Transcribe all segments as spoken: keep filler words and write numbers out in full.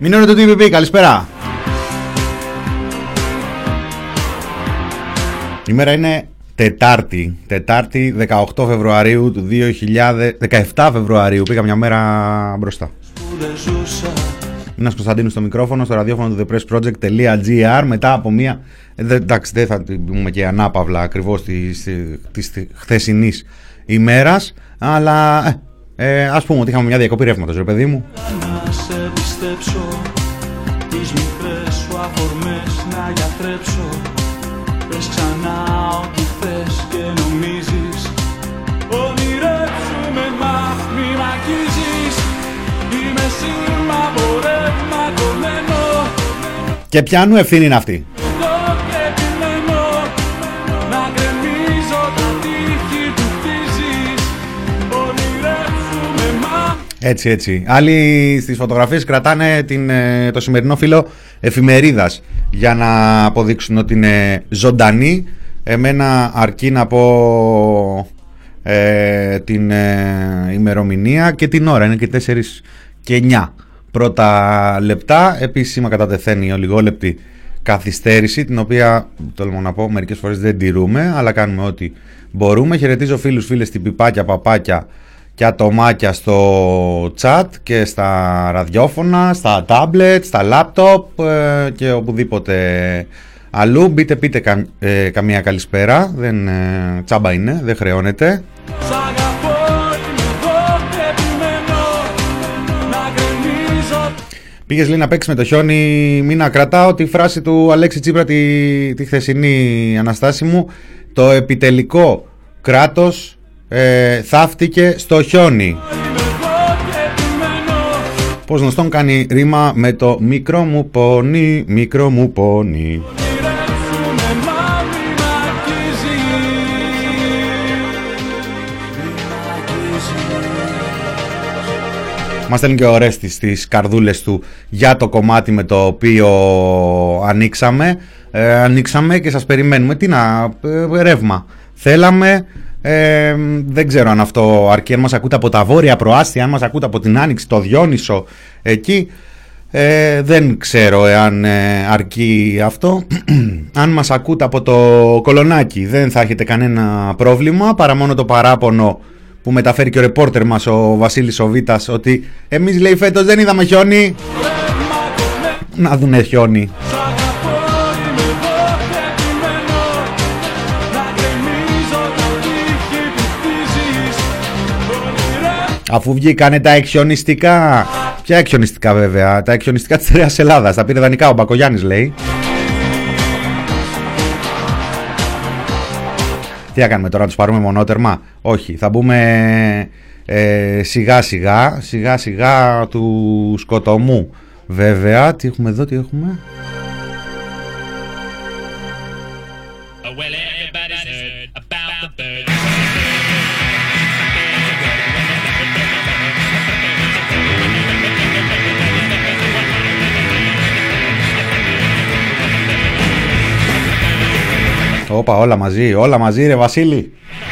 Μινόρε του τι βι πι, καλησπέρα. Η μέρα είναι Τετάρτη, Τετάρτη δεκαοκτώ Φεβρουαρίου του δύο χιλιάδες δεκαεπτά Φεβρουαρίου, πήγα μια μέρα μπροστά. Μίνας Κωνσταντίνου στο μικρόφωνο, στο ραδιόφωνο του thepressproject.gr. Μετά από μια, εντάξει δεν θα πούμε και ανάπαυλα ακριβώς της, της, της χθεσινής ημέρας, αλλά ε, ας πούμε ότι είχαμε μια διακοπή ρεύματος, ρε παιδί μου. Να σε πιστέψω, τις μικρές σου αφορμές να γιατρέψω. Πες ξανά ό,τι θες και νομίζεις. Ονειρέψου με μ' μη μ' αγγίζεις. Είμαι σήμα πορεύμα κομμένο. Και ποιανού ευθύνη είναι αυτή? Έτσι, έτσι. Άλλοι στις φωτογραφίες κρατάνε την, το σημερινό φύλλο εφημερίδας για να αποδείξουν ότι είναι ζωντανή. Εμένα αρκεί να πω ε, την ε, ημερομηνία και την ώρα. Είναι και τέσσερις και εννιά πρώτα λεπτά. Επίσημα κατά τεθέν η ολιγόλεπτη καθυστέρηση, την οποία τολμώ να πω μερικές φορές δεν τηρούμε, αλλά κάνουμε ό,τι μπορούμε. Χαιρετίζω φίλους, φίλες, την πιπάκια, παπάκια και ατομάκια στο chat και στα ραδιόφωνα, στα tablet, στα laptop ε, και οπουδήποτε αλλού. Μπείτε, πείτε κα, ε, καμία καλησπέρα, δεν, ε, τσάμπα είναι, δεν χρεώνεται. Πήγες λέει να παίξεις με το χιόνι, μην να κρατάω τη φράση του Αλέξη Τσίπρα τη, τη χθεσινή αναστάση μου. Το επιτελικό κράτος Ε, θαύτηκε στο χιόνι. Πως γνωστόν κάνει ρήμα με το μικρό μου πόνι, μικρό μου πόνι. Μας στέλνει και ο Ρέστης στις καρδούλες του για το κομμάτι με το οποίο ανοίξαμε. ε, Ανοίξαμε και σας περιμένουμε. Τι να, ε, ρεύμα θέλαμε. Ε, δεν ξέρω αν αυτό αρκεί, αν μας ακούτε από τα βόρεια προάστια, αν μας ακούτε από την Άνοιξη, το Διόνυσο εκεί, ε, δεν ξέρω εάν ε, αρκεί αυτό. Αν μας ακούτε από το Κολονάκι δεν θα έχετε κανένα πρόβλημα, παρά μόνο το παράπονο που μεταφέρει και ο ρεπόρτερ μας ο Βασίλης ο Βίτας, ότι εμείς λέει φέτος δεν είδαμε χιόνι. Να δουνε χιόνι. Αφού βγήκανε τα εκχιονιστικά. Ποια εκχιονιστικά βέβαια? Τα εκχιονιστικά της Νέας Ελλάδας. Τα πήρε δανεικά ο Μπακογιάννης λέει. Τι θα κάνουμε τώρα, να τους πάρουμε μονότερμα? Όχι, θα μπούμε ε, σιγά σιγά, σιγά σιγά του σκοτωμού. Βέβαια, τι έχουμε εδώ, τι έχουμε? Όπα, όλα μαζί, όλα μαζί ρε Βασίλη.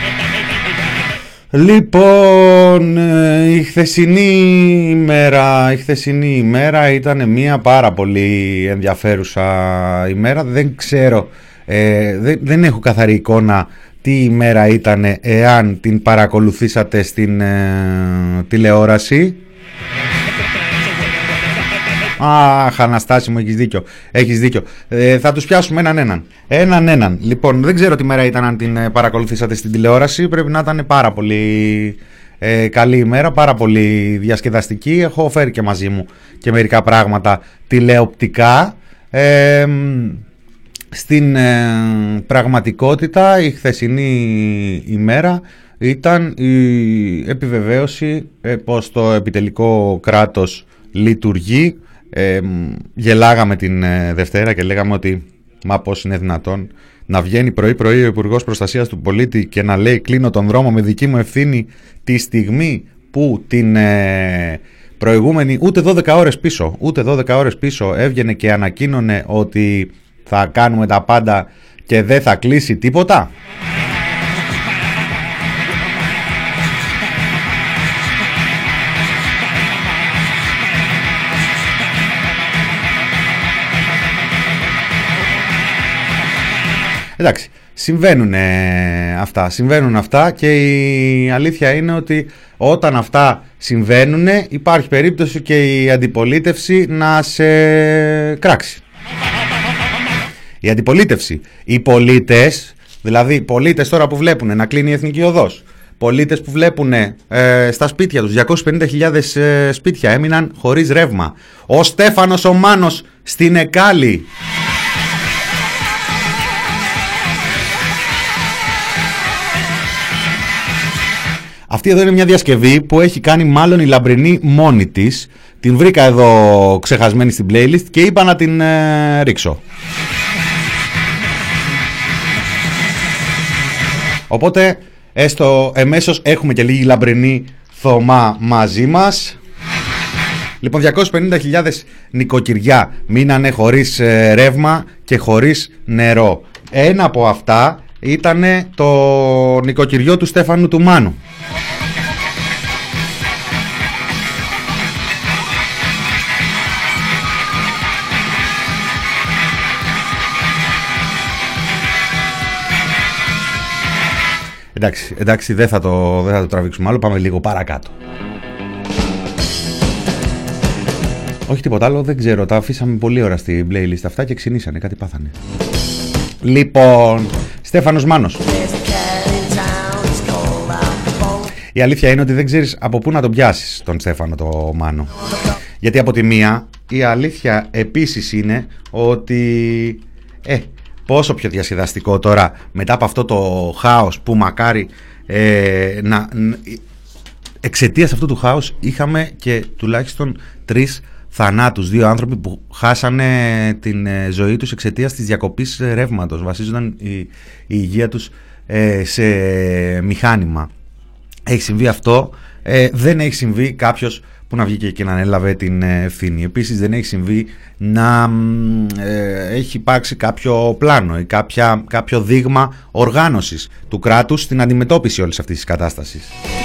Λοιπόν, η χθεσινή ημέρα, η χθεσινή ημέρα ήταν μια πάρα πολύ ενδιαφέρουσα ημέρα. Δεν ξέρω, ε, δεν, δεν έχω καθαρή εικόνα τι ημέρα ήταν, εάν την παρακολουθήσατε στην ε, τηλεόραση. Αχ, Αναστάση μου, έχεις δίκιο. Έχεις δίκιο. Ε, θα τους πιάσουμε έναν έναν. Έναν έναν. Λοιπόν, δεν ξέρω τι μέρα ήταν αν την ε, παρακολουθήσατε στην τηλεόραση. Πρέπει να ήταν πάρα πολύ ε, καλή ημέρα, πάρα πολύ διασκεδαστική. Έχω φέρει και μαζί μου και μερικά πράγματα τηλεοπτικά. Ε, στην ε, πραγματικότητα η χθεσινή ημέρα ήταν η επιβεβαίωση ε, πως το επιτελικό κράτος λειτουργεί. Ε, γελάγαμε την ε, Δευτέρα και λέγαμε ότι μα πώς είναι δυνατόν να βγαίνει πρωί πρωί ο Υπουργός Προστασίας του Πολίτη και να λέει κλείνω τον δρόμο με δική μου ευθύνη, τη στιγμή που την ε, προηγούμενη ούτε δώδεκα ώρες πίσω ούτε δώδεκα ώρες πίσω έβγαινε και ανακοίνωνε ότι θα κάνουμε τα πάντα και δεν θα κλείσει τίποτα. Εντάξει, συμβαίνουν αυτά, συμβαίνουν αυτά και η αλήθεια είναι ότι όταν αυτά συμβαίνουν υπάρχει περίπτωση και η αντιπολίτευση να σε κράξει. Η αντιπολίτευση, οι πολίτες, δηλαδή πολίτες τώρα που βλέπουν να κλείνει η Εθνική Οδός, πολίτες που βλέπουν ε, στα σπίτια τους, διακόσιες πενήντα χιλιάδες ε, σπίτια έμειναν χωρίς ρεύμα. Ο Στέφανος ο Μάνος στην Εκάλη. Αυτή εδώ είναι μια διασκευή που έχει κάνει μάλλον η Λαμπρινή μόνη της. Την βρήκα εδώ ξεχασμένη στην playlist και είπα να την ε, ρίξω. Οπότε έστω εμέσως έχουμε και λίγη Λαμπρινή Θωμά μαζί μας. Λοιπόν, διακόσιες πενήντα χιλιάδες νοικοκυριά μείνανε χωρίς ε, ρεύμα και χωρίς νερό. Ένα από αυτά ήταν το νοικοκυριό του Στέφανου του Μάνου. Εντάξει, εντάξει δεν, θα το, δεν θα το τραβήξουμε άλλο, πάμε λίγο παρακάτω. Όχι τίποτα άλλο, δεν ξέρω, τα αφήσαμε πολύ ώρα στην playlist αυτά και ξυνήσανε, κάτι πάθανε. Λοιπόν, Στέφανος Μάνος. Η αλήθεια είναι ότι δεν ξέρεις από πού να τον πιάσεις τον Στέφανο το Μάνο. Γιατί από τη μία η αλήθεια επίσης είναι ότι ε, πόσο πιο διασκεδαστικό τώρα μετά από αυτό το χάος που μακάρι ε, να, εξαιτίας αυτού του χάους είχαμε και τουλάχιστον τρεις θανάτους, δύο άνθρωποι που χάσανε την ζωή τους εξαιτίας της διακοπής ρεύματος, βασίζονταν η, η υγεία τους ε, σε μηχάνημα. Έχει συμβεί αυτό, ε, δεν έχει συμβεί κάποιος που να βγήκε και να ανέλαβε την ευθύνη. Επίσης δεν έχει συμβεί να ε, έχει υπάρξει κάποιο πλάνο ή κάποια, κάποιο δείγμα οργάνωσης του κράτους στην αντιμετώπιση όλης αυτής της κατάστασης.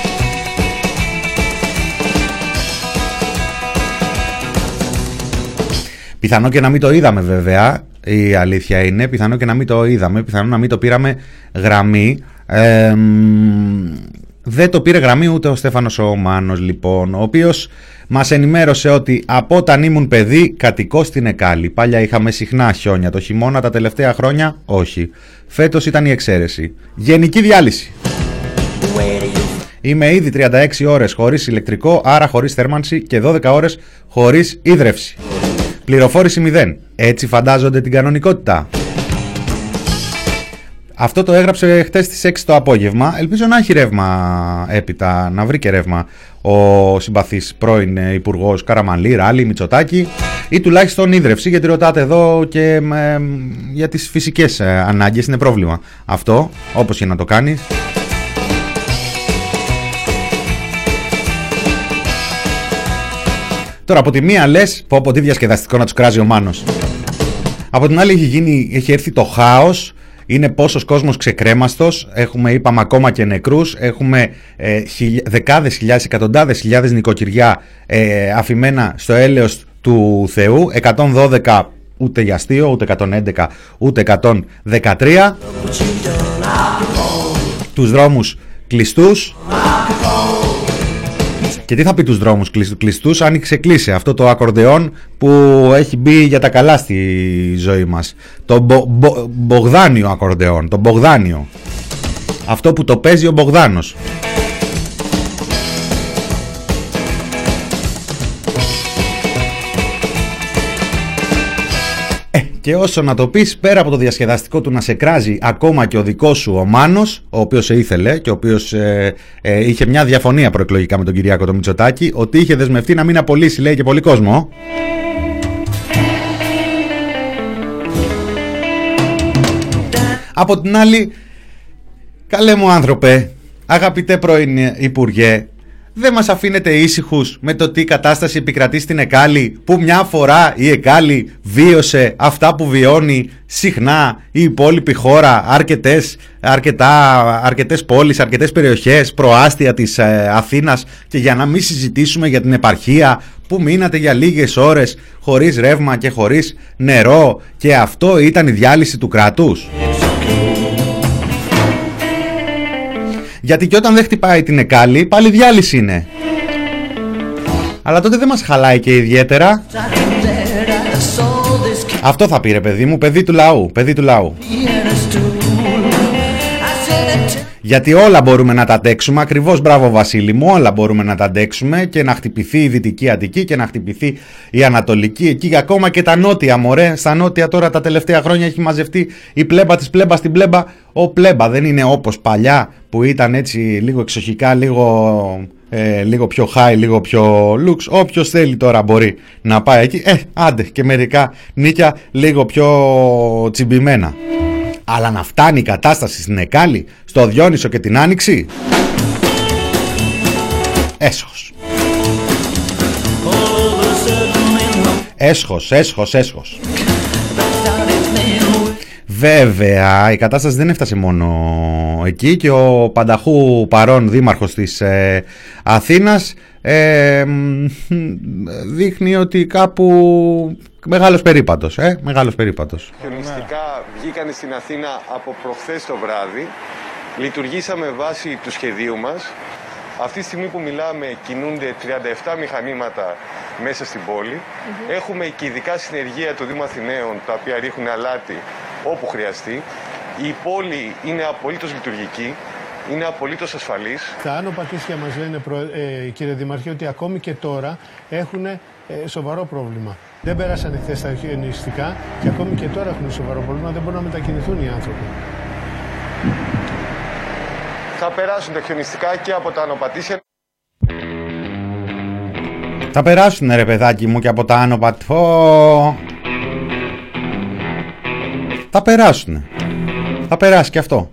Πιθανό και να μην το είδαμε βέβαια, η αλήθεια είναι, πιθανό και να μην το είδαμε, πιθανό να μην το πήραμε γραμμή. Ε, δεν το πήρε γραμμή ούτε ο Στέφανος ο Μάνος λοιπόν, ο οποίος μας ενημέρωσε ότι από όταν ήμουν παιδί κατοικώ στην Εκάλη. Παλιά είχαμε συχνά χιόνια, το χειμώνα τα τελευταία χρόνια όχι. Φέτος ήταν η εξαίρεση. Γενική διάλυση. Είμαι ήδη τριάντα έξι ώρες χωρίς ηλεκτρικό, άρα χωρίς θέρμανση και δώδεκα ώρες χωρίς ίδρυυση. Πληροφόρηση μηδέν. Έτσι φαντάζονται την κανονικότητα. Αυτό το έγραψε χτες στις έξι το απόγευμα. Ελπίζω να έχει ρεύμα έπειτα, να βρει και ρεύμα ο συμπαθής πρώην υπουργός Καραμανλή, Ράλη, Μητσοτάκη ή τουλάχιστον ίδρυυση, γιατί ρωτάτε εδώ και ε, για τις φυσικές ανάγκες είναι πρόβλημα. Αυτό, όπως και να το κάνεις. Τώρα από τη μία λες, πω πω τι διασκεδαστικό να τους κράζει ο Μάνος. Από την άλλη έχει, γίνει, έχει έρθει το χάος, είναι πόσος κόσμος ξεκρέμαστος, έχουμε είπαμε ακόμα και νεκρούς, έχουμε ε, χιλι, δεκάδες χιλιάδες, εκατοντάδες χιλιάδες νοικοκυριά ε, αφημένα στο έλεος του Θεού, εκατόν δώδεκα ούτε για αστείο, ούτε εκατόν έντεκα, ούτε εκατόν δεκατρία, τους δρόμους κλειστούς. Και τι θα πει τους δρόμους κλειστούς, αν ξεκλείσει αυτό το ακορντεόν που έχει μπει για τα καλά στη ζωή μας. Το μπο, μπο, Μπογδάνιο ακορντεόν, το Μπογδάνιο. Αυτό που το παίζει ο Μπογδάνος. Ε, και όσο να το πεις, πέρα από το διασκεδαστικό του να σε κράζει ακόμα και ο δικός σου ο Μάνος, ο οποίος σε ήθελε και ο οποίος ε, ε, είχε μια διαφωνία προεκλογικά με τον Κυριάκο τον Μητσοτάκη, ότι είχε δεσμευτεί να μην απολύσει, λέει, και πολύ κόσμο. Από την άλλη, καλέ μου άνθρωπε, αγαπητέ πρώην Υπουργέ, δεν μας αφήνετε ήσυχους με το τι κατάσταση επικρατεί στην Εκάλη, που μια φορά η Εκάλη βίωσε αυτά που βιώνει συχνά η υπόλοιπη χώρα, αρκετές, αρκετά, αρκετές πόλεις, αρκετές περιοχές προάστια της ε, Αθήνας, και για να μην συζητήσουμε για την επαρχία που μείνατε για λίγες ώρες χωρίς ρεύμα και χωρίς νερό, και αυτό ήταν η διάλυση του κράτους. Γιατί και όταν δεν χτυπάει την εκάλη, πάλι διάλυση είναι. Αλλά τότε δεν μας χαλάει και ιδιαίτερα. Αυτό θα πει ρε παιδί μου, παιδί του λαού, παιδί του λαού. Γιατί όλα μπορούμε να τα αντέξουμε, ακριβώς μπράβο Βασίλη μου, όλα μπορούμε να τα αντέξουμε και να χτυπηθεί η Δυτική Αττική και να χτυπηθεί η Ανατολική, εκεί ακόμα και τα νότια μωρέ, στα νότια τώρα τα τελευταία χρόνια έχει μαζευτεί η πλέμπα της πλέμπα στην πλέμπα, ο πλέμπα δεν είναι όπως παλιά που ήταν έτσι λίγο εξοχικά, λίγο, ε, λίγο πιο high, λίγο πιο lux, όποιος θέλει τώρα μπορεί να πάει εκεί, ε, άντε και μερικά νίκια λίγο πιο τσιμπημένα. Αλλά να φτάνει η κατάσταση στην Εκάλη, στο Διόνυσο και την Άνοιξη, έσχος. Έσχος, έσχος, έσχος. Βέβαια, η κατάσταση δεν έφτασε μόνο εκεί και ο πανταχού παρόν δήμαρχος της ε, Αθήνας ε, δείχνει ότι κάπου μεγάλος περίπατος, ε, μεγάλος περίπατος. Χιονιστικά βγήκαν στην Αθήνα από προχθές το βράδυ. Λειτουργήσαμε βάσει του σχεδίου μας. Αυτή τη στιγμή που μιλάμε κινούνται τριάντα επτά μηχανήματα μέσα στην πόλη. Mm-hmm. Έχουμε και ειδικά συνεργεία του Δήμου Αθηναίων, τα οποία ρίχνουν αλάτι όπου χρειαστεί. Η πόλη είναι απολύτως λειτουργική, είναι απολύτως ασφαλής. Τα άνω πατήσια μας λένε, ε, κύριε Δημαρχέ, ότι ακόμη και τώρα έχουν ε, σοβαρό πρόβλημα. Δεν πέρασαν χθες τα χιονιστικά και ακόμη και τώρα έχουν σοβαρό πρόβλημα, δεν μπορούν να μετακινηθούν οι άνθρωποι. Θα περάσουν τα χιονιστικά και από τα άνω πατήσια. Θα περάσουν ρε παιδάκι μου και από τα άνω πατήσια. Θα περάσουν. Θα περάσει και αυτό.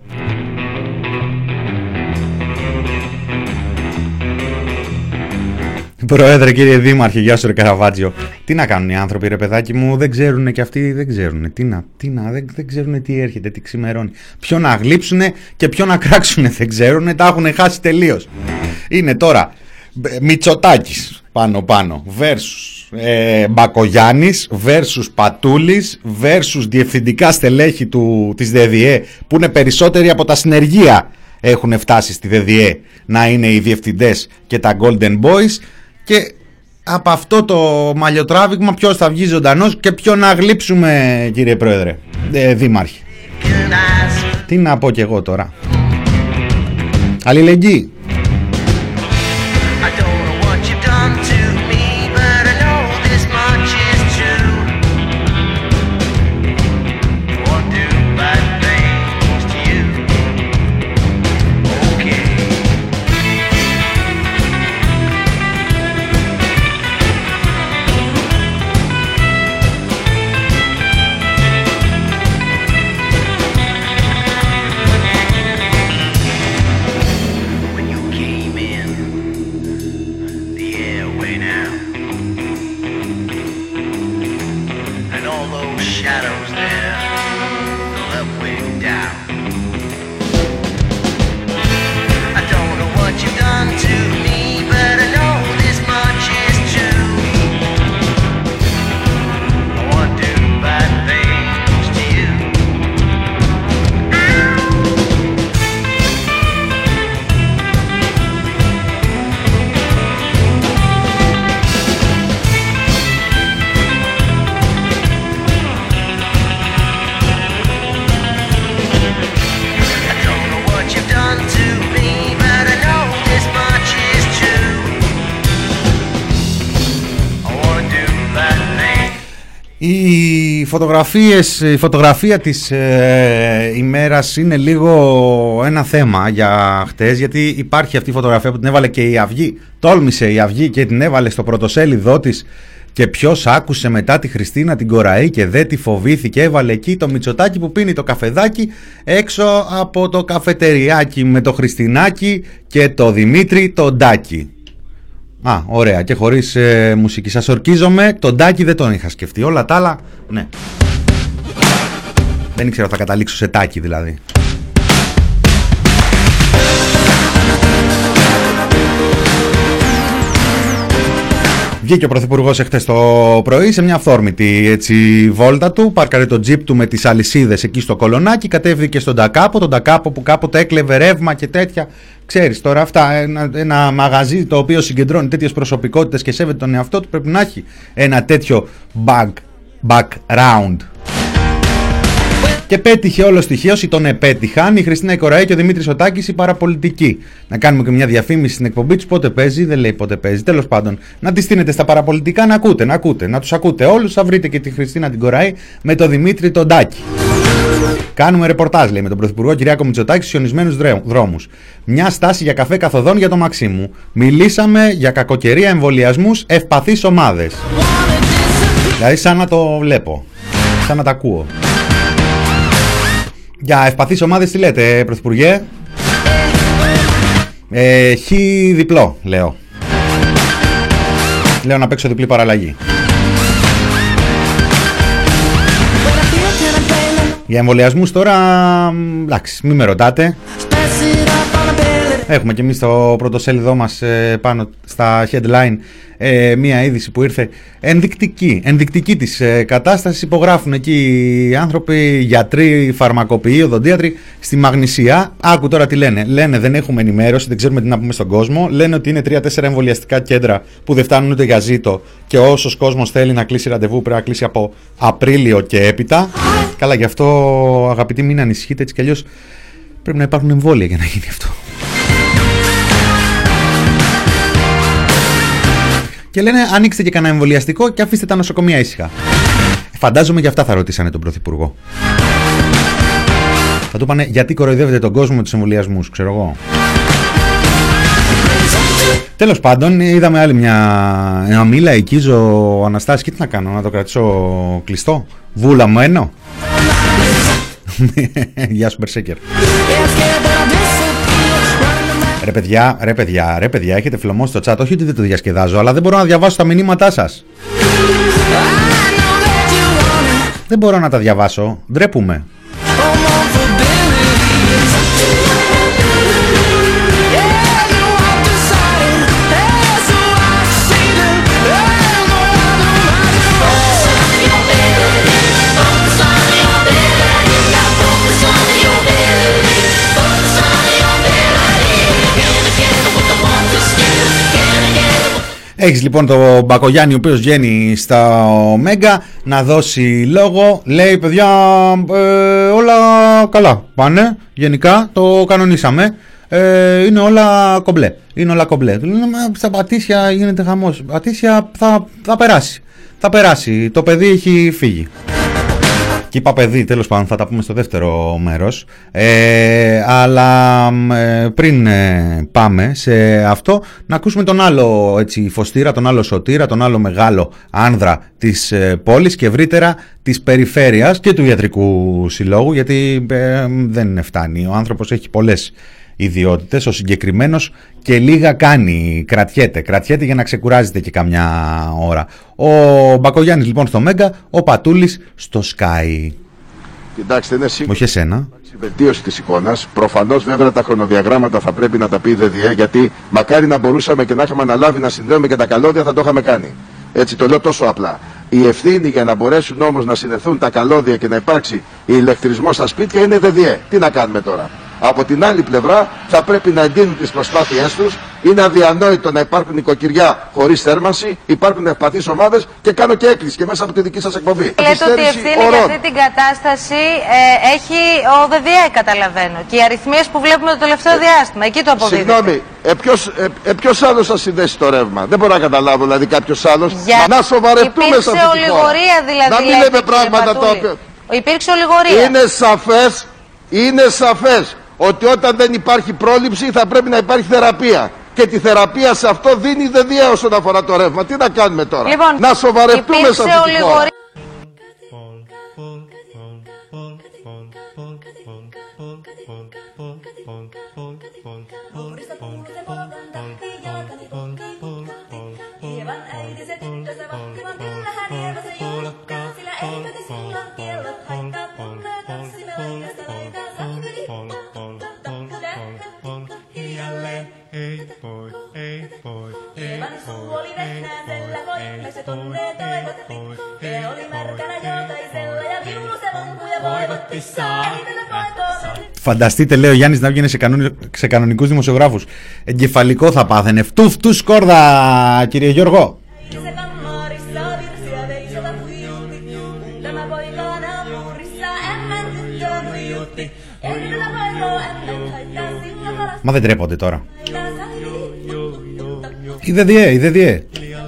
Πρόεδρε, κύριε Δήμαρχε, γεια σου ρε Καραβάτζιο. Τι να κάνουν οι άνθρωποι ρε παιδάκι μου, δεν ξέρουν και αυτοί, δεν ξέρουν. Τι να, τι να, δεν, δεν ξέρουν τι έρχεται, τι ξημερώνει. Ποιο να γλύψουνε και ποιο να κράξουνε δεν ξέρουν, τα έχουν χάσει τελείως. Είναι τώρα Μητσοτάκης πάνω πάνω versus ε, Μπακογιάννης versus Πατούλης versus διευθυντικά στελέχη του, της ΔΔΕ που είναι περισσότεροι από τα συνεργεία έχουν φτάσει στη ΔΔΕ να είναι οι διευθυντές και τα Golden Boys. Και από αυτό το μαλλιοτράβηγμα ποιος θα βγει ζωντανός και ποιο να γλύψουμε, κύριε Πρόεδρε, ε, Δήμαρχε. Τι να πω κι εγώ τώρα. Αλληλεγγύη. Οι φωτογραφίες, η φωτογραφία της ε, ημέρας είναι λίγο ένα θέμα για χτες, γιατί υπάρχει αυτή η φωτογραφία που την έβαλε και η Αυγή, τόλμησε η Αυγή και την έβαλε στο πρωτοσέλιδό της και ποιος άκουσε μετά τη Χριστίνα την Κοραή και δεν τη φοβήθηκε, έβαλε εκεί το Μητσοτάκι που πίνει το καφεδάκι έξω από το καφετεριάκι με το Χριστινάκι και το Δημήτρη το Ντάκι. Α, ωραία, και χωρίς ε, μουσική. Σας ορκίζομαι, τον Τάκη δεν τον είχα σκεφτεί. Όλα τα άλλα, ναι. Δεν ήξερα θα καταλήξω σε Τάκη δηλαδή. Βγήκε ο Πρωθυπουργός εχθές το πρωί σε μια αυθόρμητη έτσι, βόλτα του, πάρκαρε το τζιπ του με τις αλυσίδες εκεί στο Κολονάκι, κατέβηκε στον Τακάπο, τον Τακάπο που κάποτε έκλεβε ρεύμα και τέτοια. Ξέρεις τώρα αυτά, ένα, ένα μαγαζί το οποίο συγκεντρώνει τέτοιες προσωπικότητες και σέβεται τον εαυτό του πρέπει να έχει ένα τέτοιο back, background. Και πέτυχε όλο στοιχείως ή τον επέτυχαν η Χριστίνα η Κοραή και ο Δημήτρης ο Τάκης οι παραπολιτικοί. Να κάνουμε και μια διαφήμιση στην εκπομπή τους. Πότε παίζει, δεν λέει πότε παίζει. Τέλος πάντων, να τη στείνετε στα παραπολιτικά να ακούτε, να ακούτε, να τους ακούτε όλους. Θα βρείτε και τη Χριστίνα την Κοραή με τον Δημήτρη τον Τάκη. Κάνουμε ρεπορτάζ, λέει, με τον Πρωθυπουργό Κυριάκο Μητσοτάκη στους χιονισμένους δρόμους. Μια στάση για καφέ καθοδόν για το Μαξίμου. Μιλήσαμε για κακοκαιρία, εμβολιασμούς, ευπαθείς ομάδες. Δηλαδή, σαν να το βλέπω, σαν να τα ακούω. Για ευπαθείς ομάδες τι λέτε, Πρωθυπουργέ? Ε, χ διπλό, λέω. Λέω να παίξω διπλή παραλλαγή. Για εμβολιασμούς τώρα, εντάξει, μην με ρωτάτε. Έχουμε και εμείς στο πρωτοσέλιδό μας ε, πάνω στα headline ε, μία είδηση που ήρθε ενδεικτική, ενδεικτική της ε, κατάστασης. Υπογράφουν εκεί οι άνθρωποι, γιατροί, φαρμακοποιοί, οδοντίατροι στη Μαγνησία. Άκου τώρα τι λένε. Λένε δεν έχουμε ενημέρωση, δεν ξέρουμε τι να πούμε στον κόσμο. Λένε ότι είναι τρία τέσσερα εμβολιαστικά κέντρα που δεν φτάνουν ούτε για ζήτο και όσος κόσμος θέλει να κλείσει ραντεβού πρέπει να κλείσει από Απρίλιο και έπειτα. Καλά, γι' αυτό αγαπητοί μην ανησυχείτε, έτσι κι αλλιώς πρέπει να υπάρχουν εμβόλια για να γίνει αυτό. Και λένε ανοίξτε και κανένα εμβολιαστικό και αφήστε τα νοσοκομεία ήσυχα. Φαντάζομαι για αυτά θα ρωτήσανε τον Πρωθυπουργό. Θα του είπανε γιατί κοροϊδεύετε τον κόσμο με τους εμβολιασμούς, ξέρω εγώ. Τέλος πάντων, είδαμε άλλη μια, μια μίλα οικίζω Αναστάση και τι να κάνω, να το κρατήσω κλειστό. Βούλαμμένο. Γεια σου Μπερσέκερ. Ρε παιδιά, ρε παιδιά, ρε παιδιά, έχετε φλωμώσει το chat. Όχι ότι δεν το διασκεδάζω, αλλά δεν μπορώ να διαβάσω τα μηνύματά σας. Δεν μπορώ να τα διαβάσω, ντρέπουμε. Έχεις λοιπόν τον Μπακογιάννη ο οποίος βγαίνει στα Μέγκα να δώσει λόγο. Λέει παιδιά ε, όλα καλά πάνε, γενικά το κανονίσαμε, ε, είναι όλα κομπλέ. Είναι όλα κομπλέ. Στα Πατήσια γίνεται χαμός. Πατήσια θα, θα περάσει. Θα περάσει. Το παιδί έχει φύγει. Και είπα παιδί, τέλος πάντων θα τα πούμε στο δεύτερο μέρος, ε, αλλά ε, πριν ε, πάμε σε αυτό να ακούσουμε τον άλλο έτσι, φωστήρα, τον άλλο σωτήρα, τον άλλο μεγάλο άνδρα της ε, πόλης και ευρύτερα της περιφέρειας και του Ιατρικού Συλλόγου, γιατί ε, δεν φτάνει, ο άνθρωπος έχει πολλές ιδιότητες, ο συγκεκριμένος και λίγα κάνει, κρατιέται, κρατιέται για να ξεκουράζεται και καμιά ώρα. Ο Μπακογιάννης λοιπόν στο Μέγκα, ο Πατούλης στο Sky. Κοιτάξτε, είναι σίγουρο. Όχι εσένα. Η βελτίωση της εικόνας. Προφανώς βέβαια τα χρονοδιαγράμματα θα πρέπει να τα πει η ΔΔΕ, γιατί μακάρι να μπορούσαμε και να είχαμε αναλάβει να συνδέουμε και τα καλώδια, θα το είχαμε κάνει. Έτσι το λέω τόσο απλά. Η ευθύνη για να μπορέσουν όμως να συνδεθούν τα καλώδια και να υπάρξει ηλεκτρισμός στα σπίτια είναι ΔΔΕ. Τι να κάνουμε τώρα? Από την άλλη πλευρά θα πρέπει να εντείνουν τις προσπάθειές τους. Είναι αδιανόητο να υπάρχουν νοικοκυριά χωρίς θέρμανση, υπάρχουν ευπαθείς ομάδες και κάνω και έκκληση και μέσα από τη δική σας εκπομπή. Λέτε ότι η ευθύνη για αυτή την κατάσταση ε, έχει ο ΔΔΕ, καταλαβαίνω. Και οι αριθμίες που βλέπουμε το τελευταίο ε, διάστημα, εκεί το αποδίδεται. Συγγνώμη, ε, ποιος, ε, ε, ποιος άλλος θα συνδέσει το ρεύμα? Δεν μπορώ να καταλάβω, δηλαδή κάποιος άλλος. Για... Να σοβαρευτούμε σε αυτή τη χώρα. Δηλαδή, να μην λέμε πράγματα τα οποία... Υπήρξε ολιγορία. Είναι σαφές, είναι σαφές ότι όταν δεν υπάρχει πρόληψη θα πρέπει να υπάρχει θεραπεία. Και τη θεραπεία σε αυτό δίνει η ΔΔΕ όσον αφορά το ρεύμα. Τι να κάνουμε τώρα? Λοιπόν, να σοβαρευτούμε σε αυτή τη χώρα. Ei voi, ei voi, ei voi, ei voi, ei voi, ei voi, ei voi, Φανταστείτε, λέει ο Γιάννης, να βγαίνει σε, κανονι... σε κανονικούς δημοσιογράφους. Εγκεφαλικό θα πάθαινε. Φτού φτού σκόρδα, κύριε Γιώργο. Μα δεν τρέπονται τώρα. Είδε διέ, είδε διέ.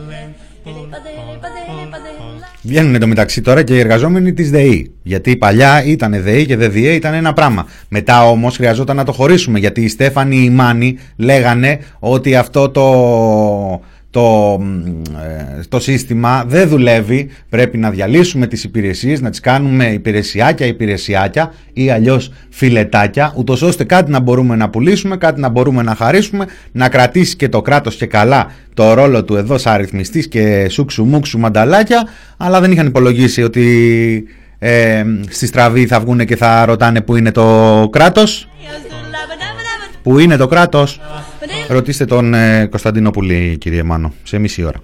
Βγαίνουν εντωμεταξύ τώρα και οι εργαζόμενοι της ΔΕΗ. Γιατί παλιά ήταν ΔΕΗ και ΔΕΔΙΕ ήταν ένα πράγμα. Μετά όμως χρειαζόταν να το χωρίσουμε. Γιατί οι Στέφανοι, οι Μάνοι λέγανε ότι αυτό το, το, το σύστημα δεν δουλεύει. Πρέπει να διαλύσουμε τις υπηρεσίες, να τις κάνουμε υπηρεσιάκια, υπηρεσιάκια ή αλλιώς φιλετάκια, ούτως ώστε κάτι να μπορούμε να πουλήσουμε, κάτι να μπορούμε να χαρίσουμε, να κρατήσει και το κράτος και καλά το ρόλο του εδώ σαν αριθμιστής και σούξου μουξου μανταλάκια, αλλά δεν είχαν υπολογίσει ότι ε, στη στραβή θα βγουν και θα ρωτάνε που είναι το κράτος. Πού είναι το κράτος? Ρωτήστε τον ε, Κωνσταντινόπουλη, κύριε Μάνο, σε μισή ώρα.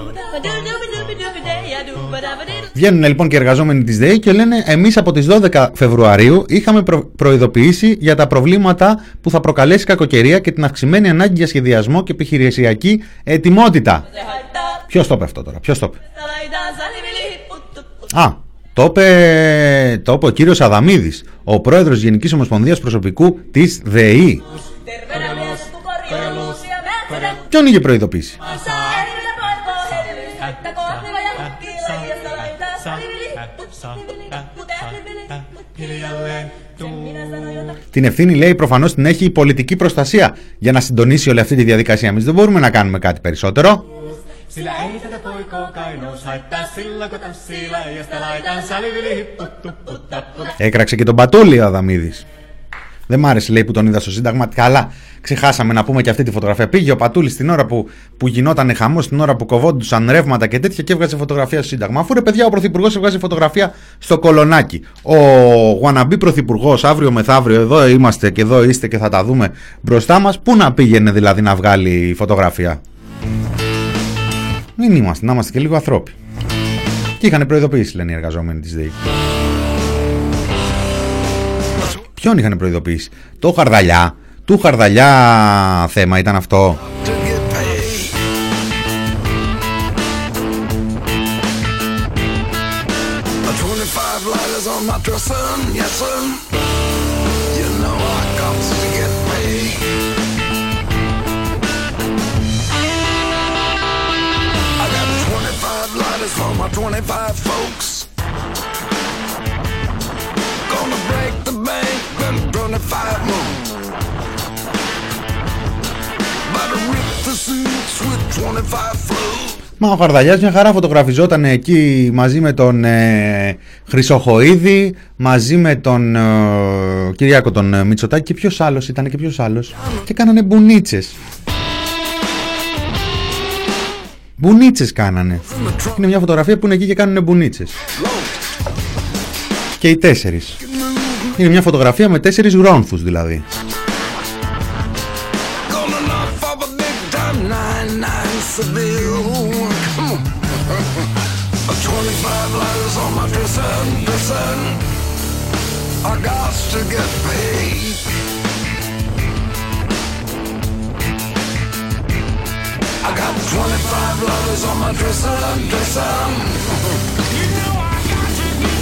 Βγαίνουν λοιπόν και εργαζόμενοι της ΔΕΗ και λένε εμείς από τις δώδεκα Φεβρουαρίου είχαμε προ- προειδοποιήσει για τα προβλήματα που θα προκαλέσει η κακοκαιρία και την αυξημένη ανάγκη για σχεδιασμό και επιχειρησιακή ετοιμότητα. Ποιος το είπε αυτό τώρα, ποιος το είπε? Α, το είπε, το είπε ο κύριος Αδαμίδης, ο πρόεδρος Γενικής Ομοσπονδίας Προσωπικού της ΔΕΗ. Ποιον είχε προειδοποιήσει? Την ευθύνη, λέει, προφανώς την έχει η πολιτική προστασία για να συντονίσει όλη αυτή τη διαδικασία. Εμείς δεν μπορούμε να κάνουμε κάτι περισσότερο. Έκραξε και τον Πατούλη ο Αδαμίδης. Δεν μ' άρεσε, λέει, που τον είδα στο Σύνταγμα. Καλά, ξεχάσαμε να πούμε και αυτή τη φωτογραφία. Πήγε ο Πατούλης την ώρα που, που γινόταν χαμός, την ώρα που κοβόντουσαν ρεύματα και τέτοια και έβγαζε φωτογραφία στο Σύνταγμα. Αφού ρε παιδιά, ο Πρωθυπουργός έβγαζε φωτογραφία στο Κολονάκι. Ο wannabe Πρωθυπουργός, αύριο μεθαύριο, εδώ είμαστε και εδώ είστε και θα τα δούμε μπροστά μας. Πού να πήγαινε δηλαδή να βγάλει φωτογραφία? Μην είμαστε, να είμαστε και λίγο ανθρώποι. Και είχαν προειδοποιήσει, λένε οι εργαζόμενοι της ΔΕΗ. Ποιον είχαν προειδοποιήσει? Το Χαρδαλιά. Του Χαρδαλιά θέμα ήταν αυτό. Μα ο Χαρδαλιάς μια χαρά φωτογραφιζόταν εκεί μαζί με τον ε, Χρυσοχοΐδη, μαζί με τον ε, Κυριάκο τον ε, Μητσοτάκη και ποιος άλλος ήταν και ποιος άλλος και κάνανε μπουνίτσες. Μπουνίτσες κάνανε. Είναι μια φωτογραφία που είναι εκεί και κάνουνε μπουνίτσες. Και οι τέσσερις. Είναι μια φωτογραφία με τέσσερις γρόνθους δηλαδή. I got twenty-five lovers on my dresser, dresser. You know I got to get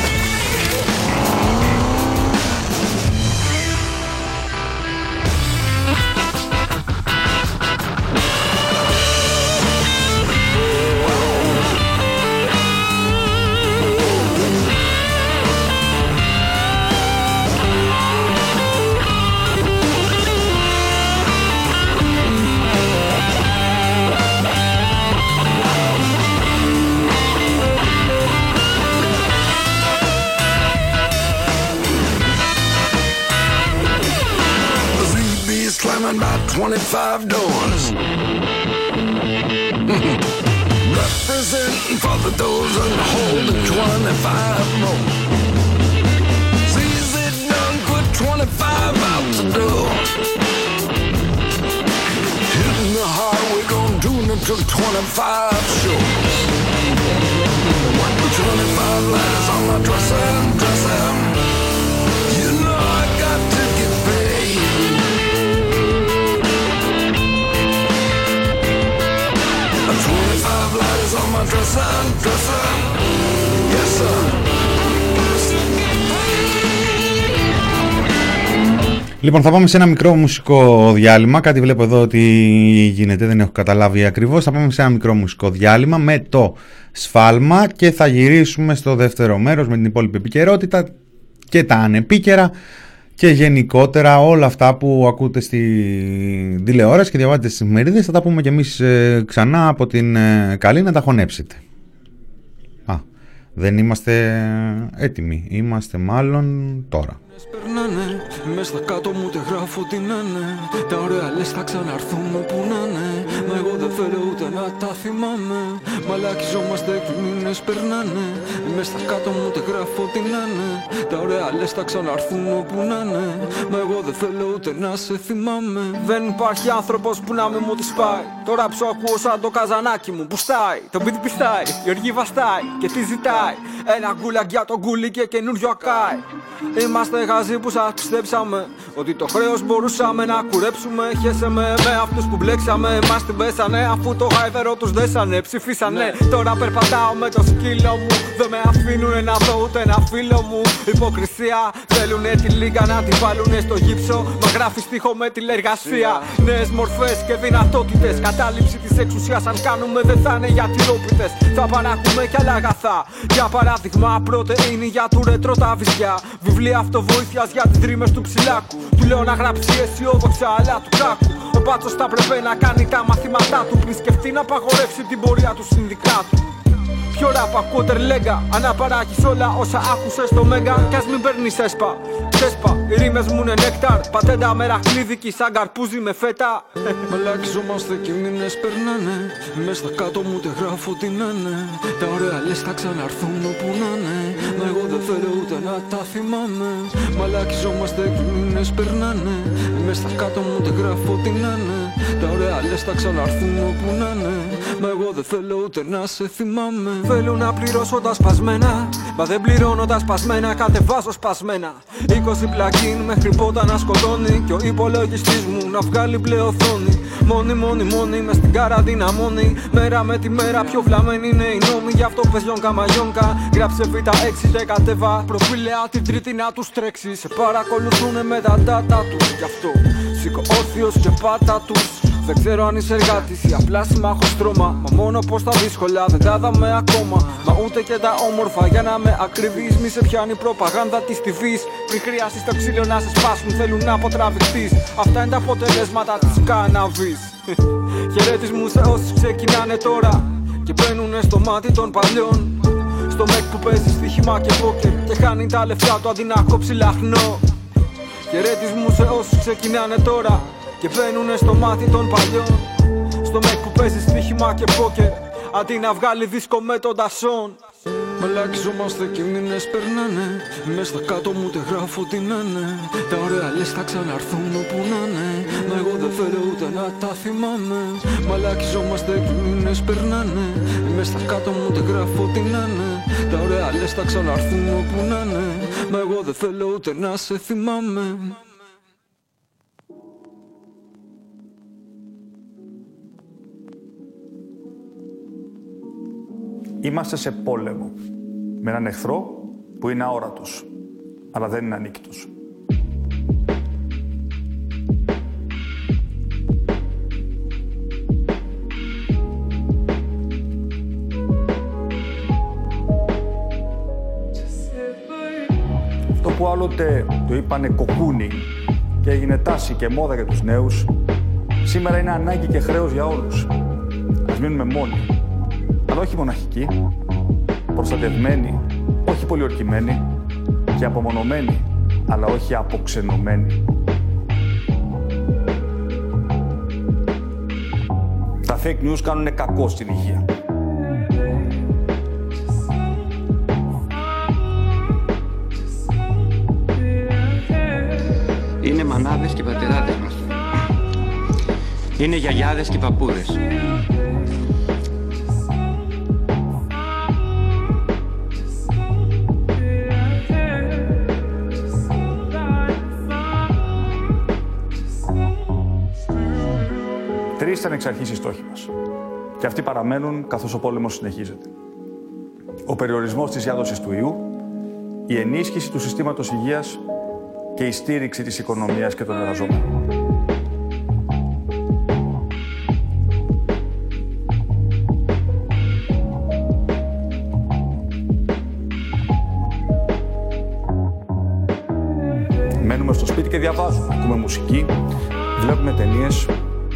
slamming about twenty-five doors. Representing for the dozen, holding twenty-five more. Sees it done, put twenty-five out the door. took twenty-five shows. twenty-five letters on my dresser, dresser. You know I got to get paid. twenty-five letters on my dresser, dresser. Yes, sir. Λοιπόν, θα πάμε σε ένα μικρό μουσικό διάλειμμα. Κάτι βλέπω εδώ ότι γίνεται, δεν έχω καταλάβει ακριβώς. Θα πάμε σε ένα μικρό μουσικό διάλειμμα με το σφάλμα και θα γυρίσουμε στο δεύτερο μέρος με την υπόλοιπη επικαιρότητα και τα ανεπίκαιρα και γενικότερα όλα αυτά που ακούτε στη τηλεόραση και διαβάζετε στις εφημερίδες. Θα τα πούμε και εμείς ε, ξανά από την ε, καλή να τα χωνέψετε. Α, δεν είμαστε έτοιμοι. Είμαστε μάλλον τώρα. Περνάνε, μες στα κάτω μου τε γράφω τι να είναι. Τα ωραία λες θα ξαναρθούν όπου να είναι. Μα εγώ δεν θέλω ούτε να τα θυμάμαι. Μαλακιζόμαστε και οι μήνες περνάνε. Μες στα κάτω μου τε γράφω τι να είναι. Τα ωραία λες θα ξαναρθούν όπου να είναι. Μα εγώ δεν θέλω ούτε να σε θυμάμαι. Δεν υπάρχει άνθρωπος που να μην μου τη σπάει. Τώρα ψω ακούω σαν το καζανάκι μου που στάει. Το beat πιστάει, η οργή βαστάει και τι ζητάει. Ένα γκούλαγκ για το γκούλι και καινούριο ακάει. Είμαστε γαζί που σας πιστέψαμε ότι το χρέος μπορούσαμε να κουρέψουμε. Χέσε με με αυτούς που μπλέξαμε. Μας την πέσανε αφού το γάιδερο τους δέσανε. Ψηφίσανε, τώρα περπατάω με το σκύλο μου. Δεν με αφήνουνε να δω ούτε ένα φίλο μου. Υποκρισία, θέλουνε τη λίγα να τη βάλουνε στο γύψο. Μα γράφει στίχο με τηλεργασία. Νέες μορφές και δυνατότητες. Κατάληψη της εξουσίας αν κάνουμε δεν θα είναι για τυρόπιτες. Θα παράγουμε κι άλλα αγαθά. Για παράδειγμα πρωτεΐνη για του ρετρό τα βυζιά. Βιβλία αυτοβοήθειας για τις δρύμες του ψηλάκου. Του λέω να γράψει αισιόδοξα αλλά του κάκου. Ο μπάτσος θα πρέπει να κάνει τα μαθήματά του πριν σκεφτεί να απαγορεύσει την πορεία του συνδικάτου. Πιο ράπα, κότερ λέγκα, αναπαράγεις όλα όσα άκουσες στο Μέγκα. Κι ας μην παίρνεις έσπα, ξέσπα, οι ρήμες μου είναι νέκταρ. Πατέντα με ραχνίδικη σαν καρπούζι με φέτα. Μαλακιζόμαστε κι οι μήνες περνάνε. Μες στα κάτω μου τε γράφω τι να είναι. Τα ωραία λες θα ξαναρθούν όπου να είναι. Μα εγώ δεν θέλω ούτε να τα θυμάμαι. Μαλακιζόμαστε κι οι μήνες περνάνε. Μες στα κάτω μου τε γράφω τι να είναι. Τα ωραία λες θα ξαναρθούν όπου να είναι. Μα εγώ δεν θέλω ούτε να σε θυμάμαι. Θέλω να πληρώσω τα σπασμένα, μα δεν πληρώνω τα σπασμένα, κατεβάζω σπασμένα. είκοσι plugin μέχρι πότα να σκοτώνει και ο υπολογιστής μου να βγάλει μπλε οθόνη. Μόνη, μόνη, μόνη, μες στην καραντίνα μόνη. Μέρα με τη μέρα πιο βλαμμένη είναι οι νόμοι. Γι' αυτό πες γιονκα μαγιονκα. Γράψε β' έξι και κατέβα προφίλεα την τρίτη να τους τρέξει. Σε παρακολουθούνε με τα data τους. Γι' αυτό σήκω όρθιος και πάτα τους. Δεν ξέρω αν είσαι εργάτης ή απλά συμμάχος στρώμα. Μα μόνο πως τα δύσκολα δεν τα δαμε ακόμα. Μα ούτε και τα όμορφα για να με ακριβείς. Μη σε πιάνει προπαγάνδα της τι βις. Πριν χρειαστείς το ξύλο να σε σπάσουν θέλουν να αποτραβηχτείς. Αυτά είναι τα αποτελέσματα της κάναβης. Χαιρέτισμού σε όσους ξεκινάνε τώρα και μπαίνουνε στο μάτι των παλιών. Στο μεκ που παίζει στοίχημα και πόκερ και χάνει τα λεφτά του αντί να κόψει λαχνό. Χαιρέτισμού σε όσους ξεκινάνε τώρα και μπαίνουνε στο μάτι των παλιών. Στο μεκ που παίζει στοίχημα και πόκερ αντί να βγάλει δίσκο με τον Τασόν. Μαλακιζόμαστε κι οι μήνες περνάνε. Μες στα κάτω μου τε γράφω τι να είναι. Τα ωραία λες θα ξαναρθούν όπου να είναι. Μα εγώ δεν θέλω ούτε να τα θυμάμαι. Μαλακιζόμαστε κι οι μήνες περνάνε. Μες στα κάτω μου τε γράφω τι να είναι. Τα ωραία λες θα ξαναρθούν όπου να είναι. Μα εγώ δεν θέλω ούτε να σε θυμάμαι. Είμαστε σε πόλεμο με έναν εχθρό που είναι αόρατος, αλλά δεν είναι ανίκητος. Αυτό που άλλοτε το είπανε κοκκούνι και έγινε τάση και μόδα για τους νέους, σήμερα είναι ανάγκη και χρέος για όλους. Ας μείνουμε μόνοι. Αλλά όχι μοναχικοί, προστατευμένοι, όχι πολιορκημένοι και απομονωμένοι, αλλά όχι αποξενωμένοι. Τα fake news κάνουν κακό στην υγεία. Είναι μανάδες και πατεράδες μας. Είναι γιαγιάδες και παππούδες. Τρεις ήταν εξ αρχής οι στόχοι μας. Και αυτοί παραμένουν καθώς ο πόλεμος συνεχίζεται. Ο περιορισμός της διάδοσης του ιού, η ενίσχυση του συστήματος υγείας και η στήριξη της οικονομίας και των εργαζόμενων. Μένουμε στο σπίτι και διαβάζουμε, ακούμε μουσική, βλέπουμε ταινίες.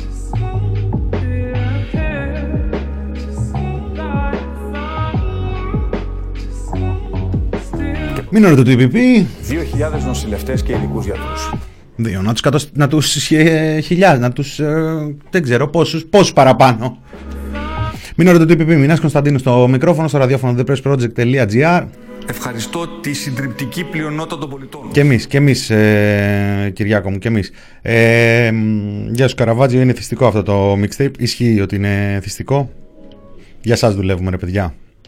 Μήνωρο του τι πι πι. δύο χιλιάδες νοσηλευτές και ειδικούς γιατρούς. Δύο, να τους, κατωσ... να τους ε, χιλιάδες, να τους, ε, δεν ξέρω πόσους, πόσους παραπάνω. Μήνωρο του τι πι πι, Μινάς Κωνσταντίνου στο μικρόφωνο, στο ραδιόφωνο the press project dot g r. Ευχαριστώ τη συντριπτική πλειονότητα των πολιτών. Και εμείς, και εμείς ε, Κυριάκο μου, και εμείς. Ε, γεια σου Καραβάτζιο, είναι θυστικό αυτό το mixtape. Ισχύει ότι είναι θυστικό. Για σας δουλεύουμε ρε παιδιά.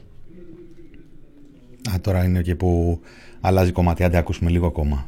Α, τώρα είναι και που αλλάζει κομμάτι. Άντε ακούσουμε λίγο ακόμα.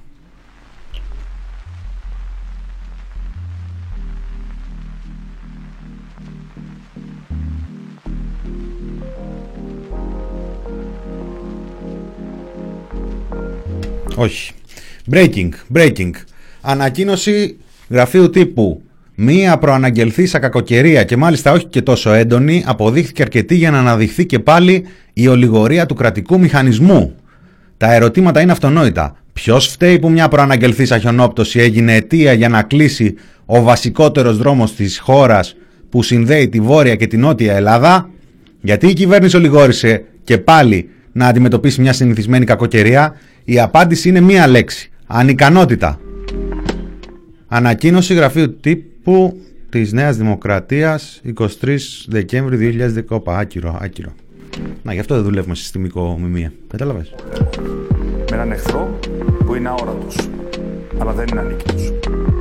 Όχι. Breaking, breaking. Ανακοίνωση γραφείου τύπου. Μία προαναγγελθήσα κακοκαιρία και μάλιστα όχι και τόσο έντονη αποδείχθηκε αρκετή για να αναδειχθεί και πάλι η ολιγορία του κρατικού μηχανισμού. Τα ερωτήματα είναι αυτονόητα. Ποιος φταίει που μια προαναγγελθήσα χιονόπτωση έγινε αιτία για να κλείσει ο βασικότερος δρόμος της χώρας που συνδέει τη Βόρεια και τη Νότια Ελλάδα? Γιατί η κυβέρνηση ολιγόρησε και πάλι να αντιμετωπίσει μια συνηθισμένη κακοκαιρία? Η απάντηση είναι μία λέξη. Ανικανότητα. Ανακοίνωση γραφείου τύπου της Νέας Δημοκρατίας εικοστή τρίτη Δεκέμβρη δύο χιλιάδες δέκα. Άκυρο, άκυρο. Να, γι' αυτό δεν δουλεύουμε συστημικό μιμία. Κατάλαβες. Με έναν εχθρό που είναι αόρατος, αλλά δεν είναι ανίκητος.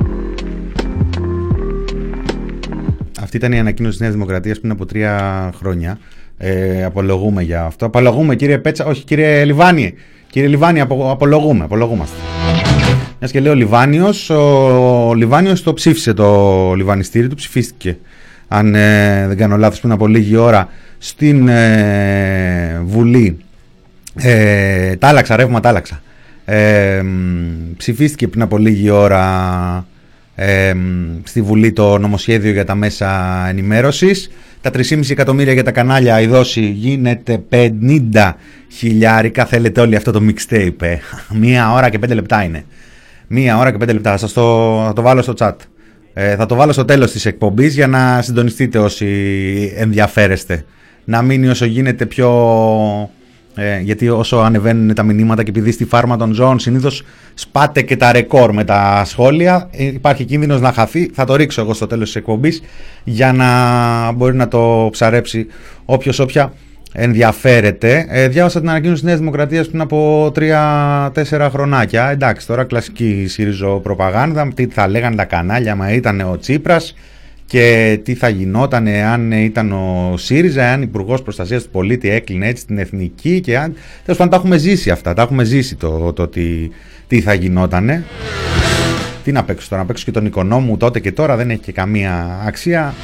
Αυτή ήταν η ανακοίνωση της Νέας Δημοκρατίας πριν από τρία χρόνια. Ε, απολογούμε για αυτό. Απολογούμε κύριε Πέτσα, όχι κύριε Λιβάνιε. Κύριε Λιβάνι, απο, απολογούμε, απολογούμαστε. Μιας και λέει ο Λιβάνιος, ο Λιβάνιος το ψήφισε το λιβανιστήρι του, ψηφίστηκε, αν ε, δεν κάνω λάθος, πριν από λίγη ώρα στην ε, Βουλή. Ε, τα άλλαξα, ρεύμα τα άλλαξα. Ε, ψηφίστηκε πριν από λίγη ώρα ε, στη Βουλή το νομοσχέδιο για τα μέσα ενημέρωσης. Τα τρία κόμμα πέντε εκατομμύρια για τα κανάλια, η δόση γίνεται πενήντα χιλιάρικα. Θέλετε όλοι αυτό το mixtape, ε. Μία ώρα και πέντε λεπτά είναι. Μία ώρα και πέντε λεπτά. Θα σας το, θα το βάλω στο chat. Ε, θα το βάλω στο τέλος της εκπομπής για να συντονιστείτε όσοι ενδιαφέρεστε. Να μείνει όσο γίνεται πιο... Ε, γιατί όσο ανεβαίνουν τα μηνύματα και επειδή στη φάρμα των ζώων συνήθως σπάτε και τα ρεκόρ με τα σχόλια, υπάρχει κίνδυνος να χαθεί. Θα το ρίξω εγώ στο τέλος της εκπομπής για να μπορεί να το ψαρέψει όποιος όποια ενδιαφέρεται. Ε, διάβασα την ανακοίνωση της Νέας Δημοκρατίας πριν από τρία τέσσερα χρονάκια. Εντάξει, τώρα κλασική ΣΥΡΙΖΟ προπαγάνδα, τι θα λέγανε τα κανάλια μα ήταν ο Τσίπρας και τι θα γινόταν αν ήταν ο ΣΥΡΙΖΑ, αν Υπουργός Προστασίας του Πολίτη έκλεινε έτσι την εθνική και αν... Τέλος πάντων τα έχουμε ζήσει αυτά, τα έχουμε ζήσει το, το τι, τι θα γινότανε. Τι να παίξω τώρα, να παίξω και τον οικονόμου τότε και τώρα, δεν έχει και καμία αξία.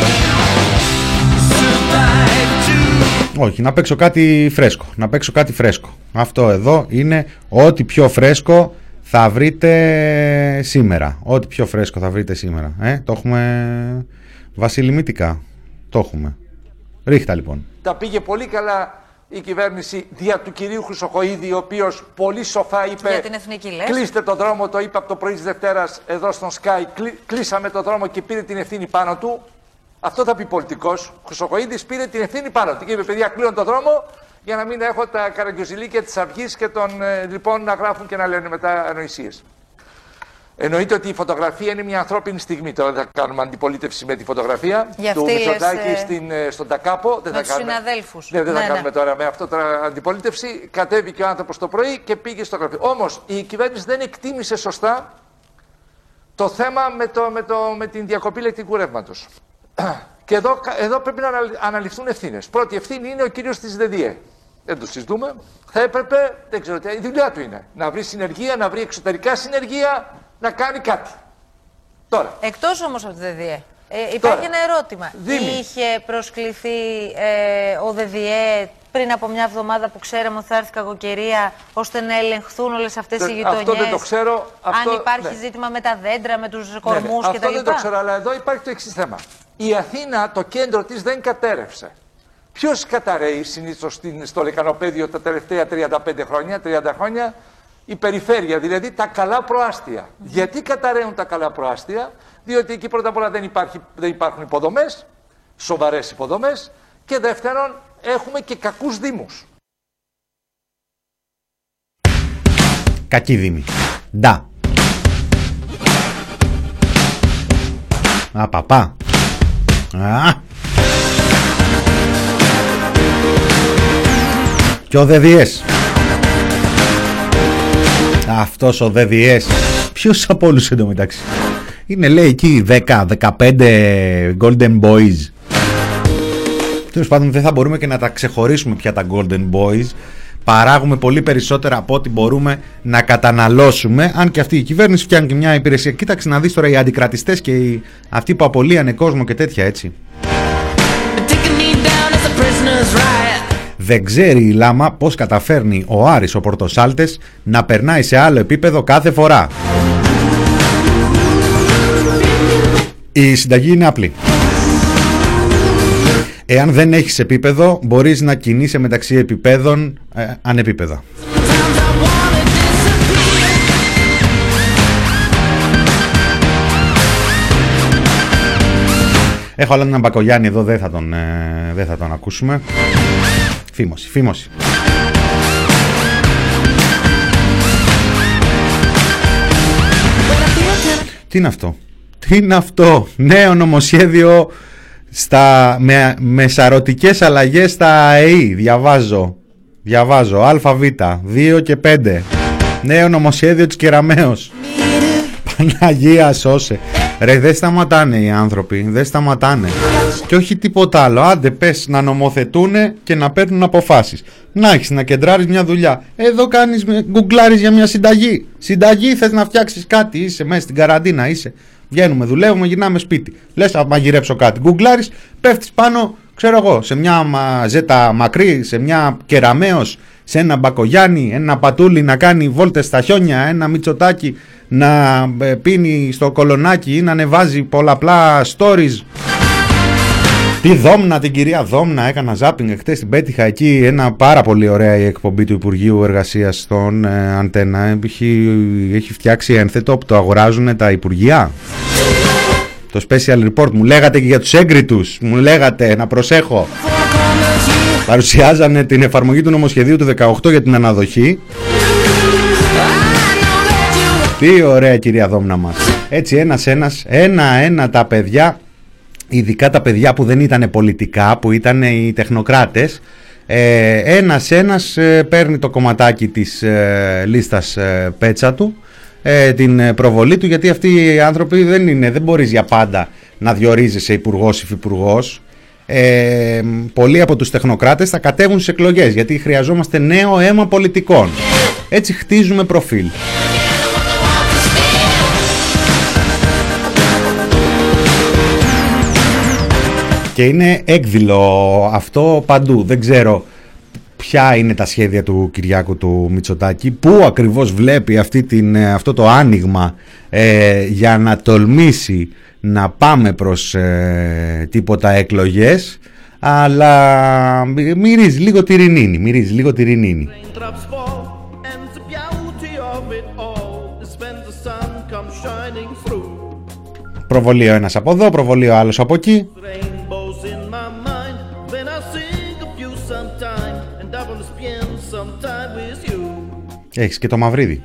Όχι, να παίξω κάτι φρέσκο, να παίξω κάτι φρέσκο. Αυτό εδώ είναι ό,τι πιο φρέσκο θα βρείτε σήμερα. Ό,τι πιο φρέσκο θα βρείτε σήμερα. Ε, το έχουμε βασιλιμητικά. Το έχουμε. Ρίχτα λοιπόν. Τα πήγε πολύ καλά η κυβέρνηση δια του κυρίου Χρυσοχοΐδη, ο οποίος πολύ σοφά είπε για την εθνική, λες. Κλείστε τον δρόμο, το είπε από το πρωί της Δευτέρας εδώ στον Sky. Κλει, κλείσαμε τον δρόμο και πήρε την ευθύνη πάνω του. Αυτό θα πει πολιτικός. Ο Χρυσοχοΐδης πήρε την ευθύνη πάνω του και είπε: παιδιά, κλείνω τον δρόμο για να μην έχω τα καραγκιοζηλίκια της Αυγής και των ε, λοιπόν να γράφουν και να λένε μετά ανοησίες. Εννοείται ότι η φωτογραφία είναι μια ανθρώπινη στιγμή. Τώρα δεν θα κάνουμε αντιπολίτευση με τη φωτογραφία του Μητσοτάκη στην, στον Τακάπο. Δεν με θα τους κάνουμε, συναδέλφους. Ναι, δεν ναι, θα ναι. κάνουμε τώρα με αυτό τώρα αντιπολίτευση. Κατέβηκε ο άνθρωπος το πρωί και πήγε στο γραφείο. Όμως η κυβέρνηση δεν εκτίμησε σωστά το θέμα με, το, με, το, με την διακοπή ηλεκτρικού ρεύματος. Και εδώ, εδώ πρέπει να αναλυφθούν ευθύνες. Πρώτη ευθύνη είναι ο κύριος της ΔΔΕ. Δεν το συζητούμε. Θα έπρεπε, δεν ξέρω τι, η δουλειά του είναι να βρει συνεργεία, να βρει εξωτερικά συνεργεία, να κάνει κάτι. Τώρα. Εκτός όμως από τη ΔΔΕ. Ε, υπάρχει Τώρα, ένα ερώτημα. Δήμη. Είχε προσκληθεί ε, ο ΔΔΕ πριν από μια εβδομάδα που ξέραμε ότι θα έρθει κακοκαιρία, ώστε να ελεγχθούν όλες αυτές οι γειτονιές? Αυτό δεν το ξέρω. Αυτό, αν υπάρχει ναι. ζήτημα με τα δέντρα, με τους κορμούς ναι, ναι. κτλ. Αυτό δεν το ξέρω, αλλά εδώ υπάρχει το εξής θέμα. Η Αθήνα, το κέντρο της δεν κατέρευσε. Ποιος καταραίει συνήθως στο λεκανοπέδιο τα τελευταία τριάντα πέντε χρόνια, τριάντα χρόνια? Η περιφέρεια, δηλαδή τα καλά προάστια. Mm-hmm. Γιατί καταραίουν τα καλά προάστια? Διότι εκεί πρώτα απ' όλα δεν, υπάρχει, δεν υπάρχουν υποδομές, σοβαρές υποδομές, και δεύτερον έχουμε και κακούς δήμους. Κακή δήμη. Ντα. Α, παπά. Α. Και ο ΔΔΕΣ. Αυτός ο ΔΔΕΣ. Ποιος από όλους εντωμεταξύ? Είναι, λέει, εκεί δέκα δεκαπέντε Golden Boys. Τέλος πάντων, δεν θα μπορούμε και να τα ξεχωρίσουμε πια τα Golden Boys. Παράγουμε πολύ περισσότερα από ό,τι μπορούμε να καταναλώσουμε. Αν και αυτή η κυβέρνηση φτιάχνει και μια υπηρεσία. Κοίταξε να δεις τώρα οι αντικρατιστές και οι... αυτοί που απολύανε κόσμο και τέτοια, έτσι. Δεν ξέρει η Λάμα πώς καταφέρνει ο Άρης ο Πορτοσάλτες να περνάει σε άλλο επίπεδο κάθε φορά. Η συνταγή είναι απλή. Εάν δεν έχεις επίπεδο, μπορείς να κινείσαι μεταξύ επιπέδων ε, ανεπίπεδα. Έχω άλλο έναν Μπακογιάννη εδώ, δεν θα τον, ε, δεν θα τον ακούσουμε. Φήμωση, φήμωση. Τι είναι αυτό? Τι είναι αυτό? Νέο νομοσχέδιο στα, με, με σαρωτικές αλλαγές στα ΑΕΗ. Διαβάζω. Διαβάζω. ΑΒ δύο και πέντε. Νέο νομοσχέδιο της Κεραμέως. Παναγία σώσε. Ρε, δεν σταματάνε οι άνθρωποι. Δεν σταματάνε. Και όχι τίποτα άλλο. Άντε πες να νομοθετούνε και να παίρνουν αποφάσεις. Να έχεις να κεντράρεις μια δουλειά. Εδώ κάνεις, γκουγκλάρεις για μια συνταγή. Συνταγή, θες να φτιάξεις κάτι? Είσαι μέσα στην καραντίνα, είσαι. Βγαίνουμε, δουλεύουμε, γυρνάμε σπίτι. Λες να μαγειρέψω κάτι. Γκουγκλάρεις, πέφτεις πάνω, ξέρω εγώ, σε μια ζέτα μακρύ, σε μια Κεραμέως, σε ένα Μπακογιάννη, ένα Πατούλι να κάνει βόλτες στα χιόνια, ένα Μητσοτάκι να πίνει στο κολονάκι ή να ανεβάζει πολλαπλά stories. Τη Δόμνα, την κυρία Δόμνα, έκανα ζάπινγκ χτες, την πέτυχα εκεί. Ένα πάρα πολύ ωραία η εκπομπή του Υπουργείου Εργασίας στον ε, Αντένα. Έχει, έχει φτιάξει ένθετο που το αγοράζουν τα Υπουργεία. Το special report. Μου λέγατε και για τους έγκριτους. Μου λέγατε να προσέχω. Παρουσιάζανε την εφαρμογή του νομοσχεδίου του δεκαοκτώ για την αναδοχή. Τι ωραία κυρία Δόμνα μας. Έτσι ένας ένας, ένα-ένα τα παιδιά, ειδικά τα παιδιά που δεν ήταν πολιτικά, που ήταν οι τεχνοκράτες, ε, ένας ένας ε, παίρνει το κομματάκι της ε, λίστας ε, πέτσα του, ε, την προβολή του, γιατί αυτοί οι άνθρωποι δεν είναι, δεν μπορείς για πάντα να διορίζεσαι υπουργός ή υφυπουργός. Ε, πολλοί από τους τεχνοκράτες θα κατέβουν στις εκλογές, γιατί χρειαζόμαστε νέο αίμα πολιτικών. Έτσι χτίζουμε προφίλ. Και είναι έκδηλο αυτό παντού. Δεν ξέρω ποια είναι τα σχέδια του Κυριάκου του Μητσοτάκη, πού ακριβώς βλέπει αυτή την, αυτό το άνοιγμα ε, για να τολμήσει να πάμε προς ε, τίποτα εκλογές, αλλά μυρίζει λίγο τυρινίνη, μυρίζει λίγο τυρινίνη. Προβολεί ο ένας από εδώ, προβολεί ο άλλος από εκεί. Έχεις και το Μαυρίδι.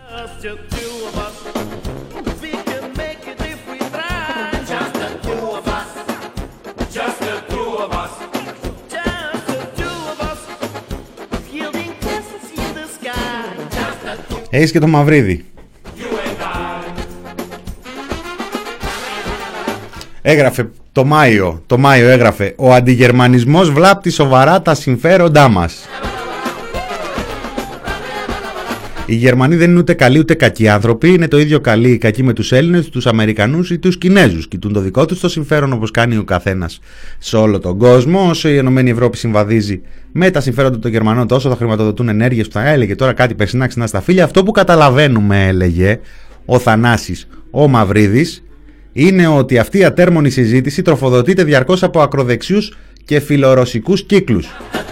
Έχεις και το Μαυρίδι. Έγραφε το Μάιο, το Μάιο έγραφε: ο αντιγερμανισμός βλάπτει σοβαρά τα συμφέροντά μας. Οι Γερμανοί δεν είναι ούτε καλοί ούτε κακοί άνθρωποι, είναι το ίδιο καλοί ή κακοί με τους Έλληνες, τους Αμερικανούς ή τους Κινέζους. Κοιτούν το δικό τους το συμφέρον όπως κάνει ο καθένας σε όλο τον κόσμο. Όσο η Ενωμένη Ευρώπη συμβαδίζει με τα συμφέροντα των Γερμανών, τόσο θα χρηματοδοτούν ενέργειες που θα έλεγε τώρα κάτι περσινά ξανά στα φίλια. Αυτό που καταλαβαίνουμε, έλεγε ο Θανάσης ο Μαυρίδης, είναι ότι αυτή η ατέρμονη συζήτηση τροφοδοτείται διαρκώς από ακροδεξιούς και φιλορωσικούς κύκλους.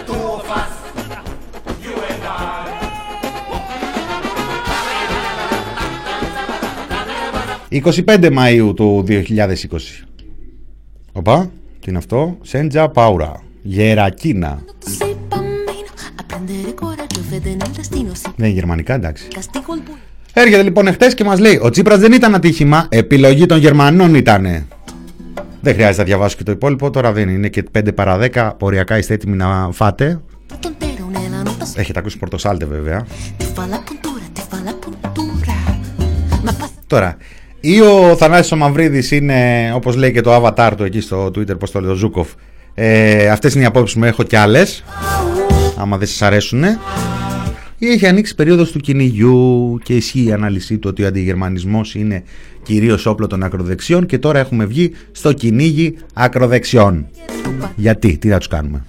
είκοσι πέντε Μαΐου του δύο χιλιάδες είκοσι. Οπα, τι είναι αυτό? Σέντζα Πάουρα, Γερακίνα. Δεν είναι γερμανικά, εντάξει. Έρχεται λοιπόν εχθές και μας λέει: ο Τσίπρας δεν ήταν ατύχημα, επιλογή των Γερμανών ήτανε. Δεν χρειάζεται να διαβάσω και το υπόλοιπο, τώρα δεν είναι και πέντε παρά δέκα. Ποριακά είστε έτοιμοι να φάτε. Έχετε ακούσει Πορτοσάλτε βέβαια. Τώρα, ή ο Θανάσης ο Μαυρίδης είναι, όπως λέει και το avatar του εκεί στο Twitter, πώς το λέει, ο Ζούκοφ. Ε, αυτές είναι οι απόψεις μου, έχω κι άλλες, άμα δεν σας αρέσουνε. Ή έχει ανοίξει περίοδος του κυνηγιού και ισχύει η ανάλυση του ότι ο αντιγερμανισμός είναι κυρίως όπλο των ακροδεξιών και τώρα έχουμε βγει στο κυνήγι ακροδεξιών. Γιατί, τι θα τους κάνουμε?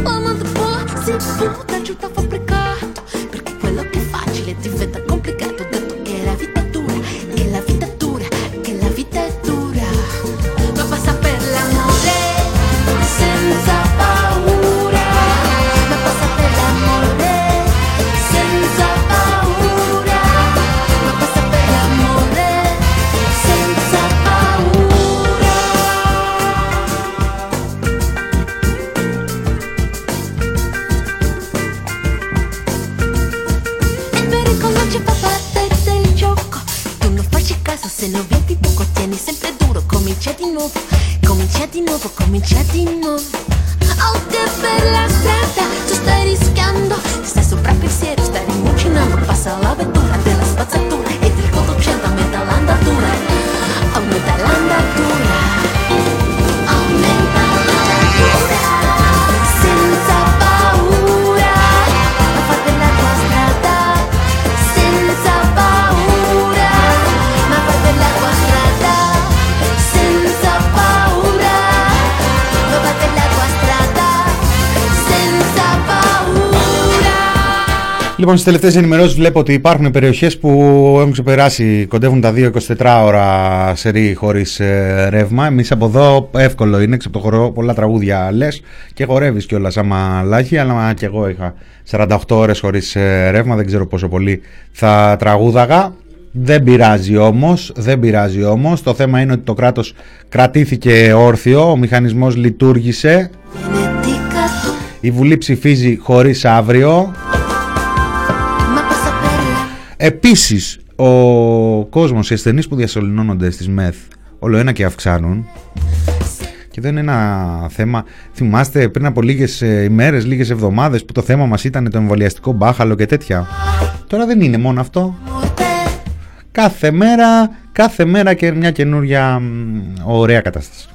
Se lo vedi poco tieni sempre duro, comincia di nuovo, comincia di nuovo, comincia di nuovo. Oh che bella strada, tu stai rischiando, stai sopra il pensiero, stai rimucinando, passa l'avventura della spazzatura e del conducente aumenta l'andatura, aumenta l'andatura, aumenta l'andatura, senza paura, ma far della tua strada, senza paura, ma far della tua strada, senza paura, ma far della tua strada, senza paura. Λοιπόν, στις τελευταίες ενημερώσεις βλέπω ότι υπάρχουν περιοχές που έχουν ξεπεράσει, κοντεύουν τα δύο εικοσιτετράωρα σερί χωρίς ε, ρεύμα. Εμείς από εδώ εύκολο είναι, ξεπτοχωρώ πολλά τραγούδια λες και χορεύεις κιόλας άμα λάχει, αλλά και εγώ είχα σαράντα οκτώ ώρες χωρίς ε, ρεύμα, δεν ξέρω πόσο πολύ θα τραγούδαγα. Δεν πειράζει όμως, δεν πειράζει όμως. Το θέμα είναι ότι το κράτος κρατήθηκε όρθιο, ο μηχανισμός λειτουργήσε, η Βουλή ψηφίζει χωρίς αύριο. Επίσης, ο κόσμος, οι ασθενείς που διασωληνώνονται στις ΜΕΘ όλο ένα και αυξάνουν. Και δεν είναι ένα θέμα. Θυμάστε πριν από λίγες ημέρες, λίγες εβδομάδες που το θέμα μας ήταν το εμβολιαστικό μπάχαλο και τέτοια? Τώρα δεν είναι μόνο αυτό. Κάθε μέρα, κάθε μέρα και μια καινούρια ωραία κατάσταση.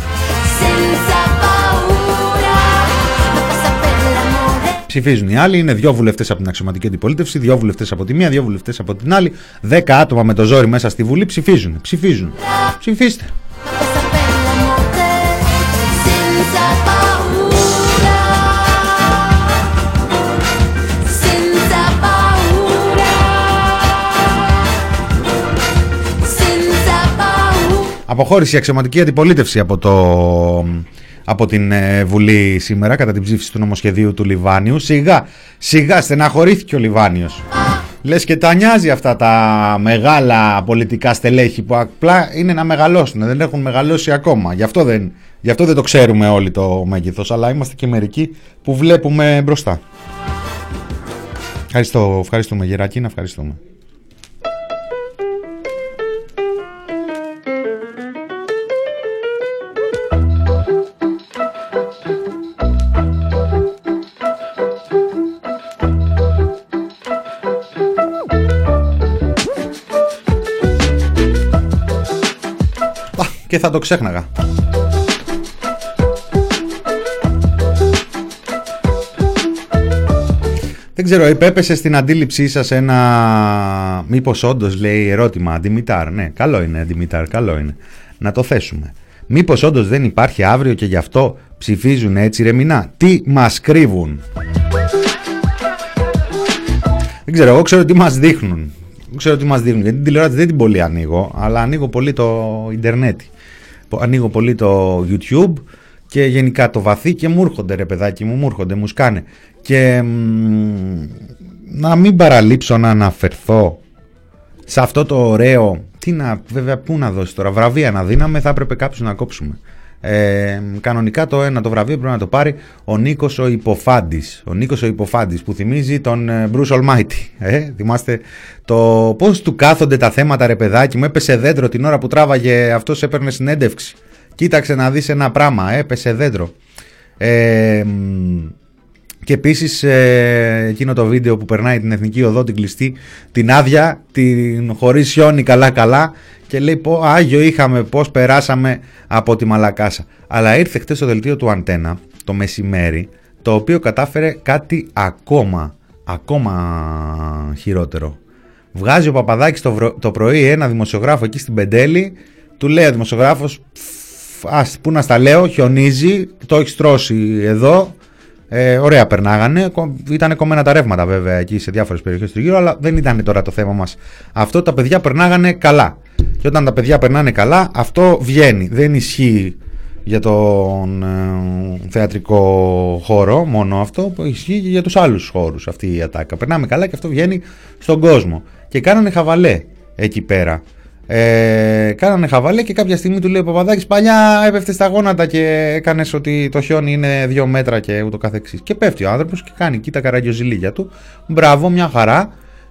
Ψηφίζουν οι άλλοι, είναι δύο βουλευτές από την αξιωματική αντιπολίτευση, δύο βουλευτές από τη μία, δύο βουλευτές από την άλλη, δέκα άτομα με το ζόρι μέσα στη Βουλή ψηφίζουν, ψηφίζουν, ψηφίστε. Αποχώρησε η αξιωματική αντιπολίτευση από, το, από την ε, Βουλή σήμερα κατά την ψήφιση του νομοσχεδίου του Λιβάνιου. Σιγά, σιγά στεναχωρήθηκε ο Λιβάνιος. Λες και τα νοιάζει αυτά τα μεγάλα πολιτικά στελέχη που απλά είναι να μεγαλώσουν, δεν έχουν μεγαλώσει ακόμα. Γι' αυτό δεν, γι' αυτό δεν το ξέρουμε όλοι το μέγεθος, αλλά είμαστε και μερικοί που βλέπουμε μπροστά. Ευχαριστώ, ευχαριστούμε Γερακίνα, ευχαριστούμε. Και θα το ξέχναγα. Δεν Δεν ξέρω, υπέπεσε στην αντίληψή σας ένα μήπως όντως, λέει, ερώτημα, Δημητάρ. Ναι, καλό είναι, Δημητάρ, καλό είναι να το θέσουμε. Μήπως όντως δεν υπάρχει αύριο και γι' αυτό ψηφίζουν έτσι ρεμινά? Τι μας κρύβουν? Δεν ξέρω, εγώ ξέρω τι μας δείχνουν. Δεν ξέρω τι μας δείχνουν, γιατί την τηλεόραση δεν την πολύ ανοίγω, αλλά ανοίγω πολύ το ίντερνετ. Ανοίγω πολύ το YouTube και γενικά το βαθύ και μου έρχονται, ρε παιδάκι μου, μου έρχονται, μου σκάνε. Και μ, να μην παραλείψω να αναφερθώ σε αυτό το ωραίο, τι να, βέβαια πού να δώσει τώρα, βραβεία να δίναμε, θα έπρεπε κάποιος να κόψουμε. Ε, κανονικά το ένα το βραβείο πρέπει να το πάρει ο Νίκος ο Υποφάντης. Ο Νίκος ο Υποφάντης που θυμίζει τον ε, Bruce Almighty. Ε, θυμάστε το πώς του κάθονται τα θέματα, ρε παιδάκι μου. Έπεσε δέντρο την ώρα που τράβαγε, αυτός έπαιρνε συνέντευξη. Κοίταξε να δεις ένα πράγμα, έπεσε δέντρο. Ε, και επίσης ε, εκείνο το βίντεο που περνάει την Εθνική Οδό, την κλειστή, την άδεια, την χωρίς χιόνι καλά καλά, και λέει πω άγιο είχαμε, πως περάσαμε από τη Μαλακάσα. Αλλά ήρθε χτες στο δελτίο του Αντένα το μεσημέρι, το οποίο κατάφερε κάτι ακόμα, ακόμα χειρότερο. Βγάζει ο Παπαδάκης το, βρο... το πρωί ένα δημοσιογράφο εκεί στην Πεντέλη, του λέει ο δημοσιογράφος, ας πού να στα λέω, χιονίζει, το έχει στρώσει εδώ. Ε, ωραία περνάγανε, ήταν κομμένα τα ρεύματα βέβαια εκεί σε διάφορες περιοχές του γύρω, αλλά δεν ήταν τώρα το θέμα μας. Αυτό, τα παιδιά περνάγανε καλά. Και όταν τα παιδιά περνάνε καλά, αυτό βγαίνει. Δεν ισχύει για τον ε, θεατρικό χώρο μόνο αυτό, ισχύει και για τους άλλους χώρους αυτή η ατάκα. Περνάμε καλά και αυτό βγαίνει στον κόσμο. Και κάνανε χαβαλέ εκεί πέρα. Ε, κάνανε χαβαλέ και κάποια στιγμή του λέει ο Παπαδάκης, παλιά έπεφτε στα γόνατα και έκανες ότι το χιόνι είναι δύο μέτρα και ούτω καθεξής. Και πέφτει ο άνθρωπος και κάνει εκεί τα καραγκιοζηλίγια του. Μπράβο, μια χαρά.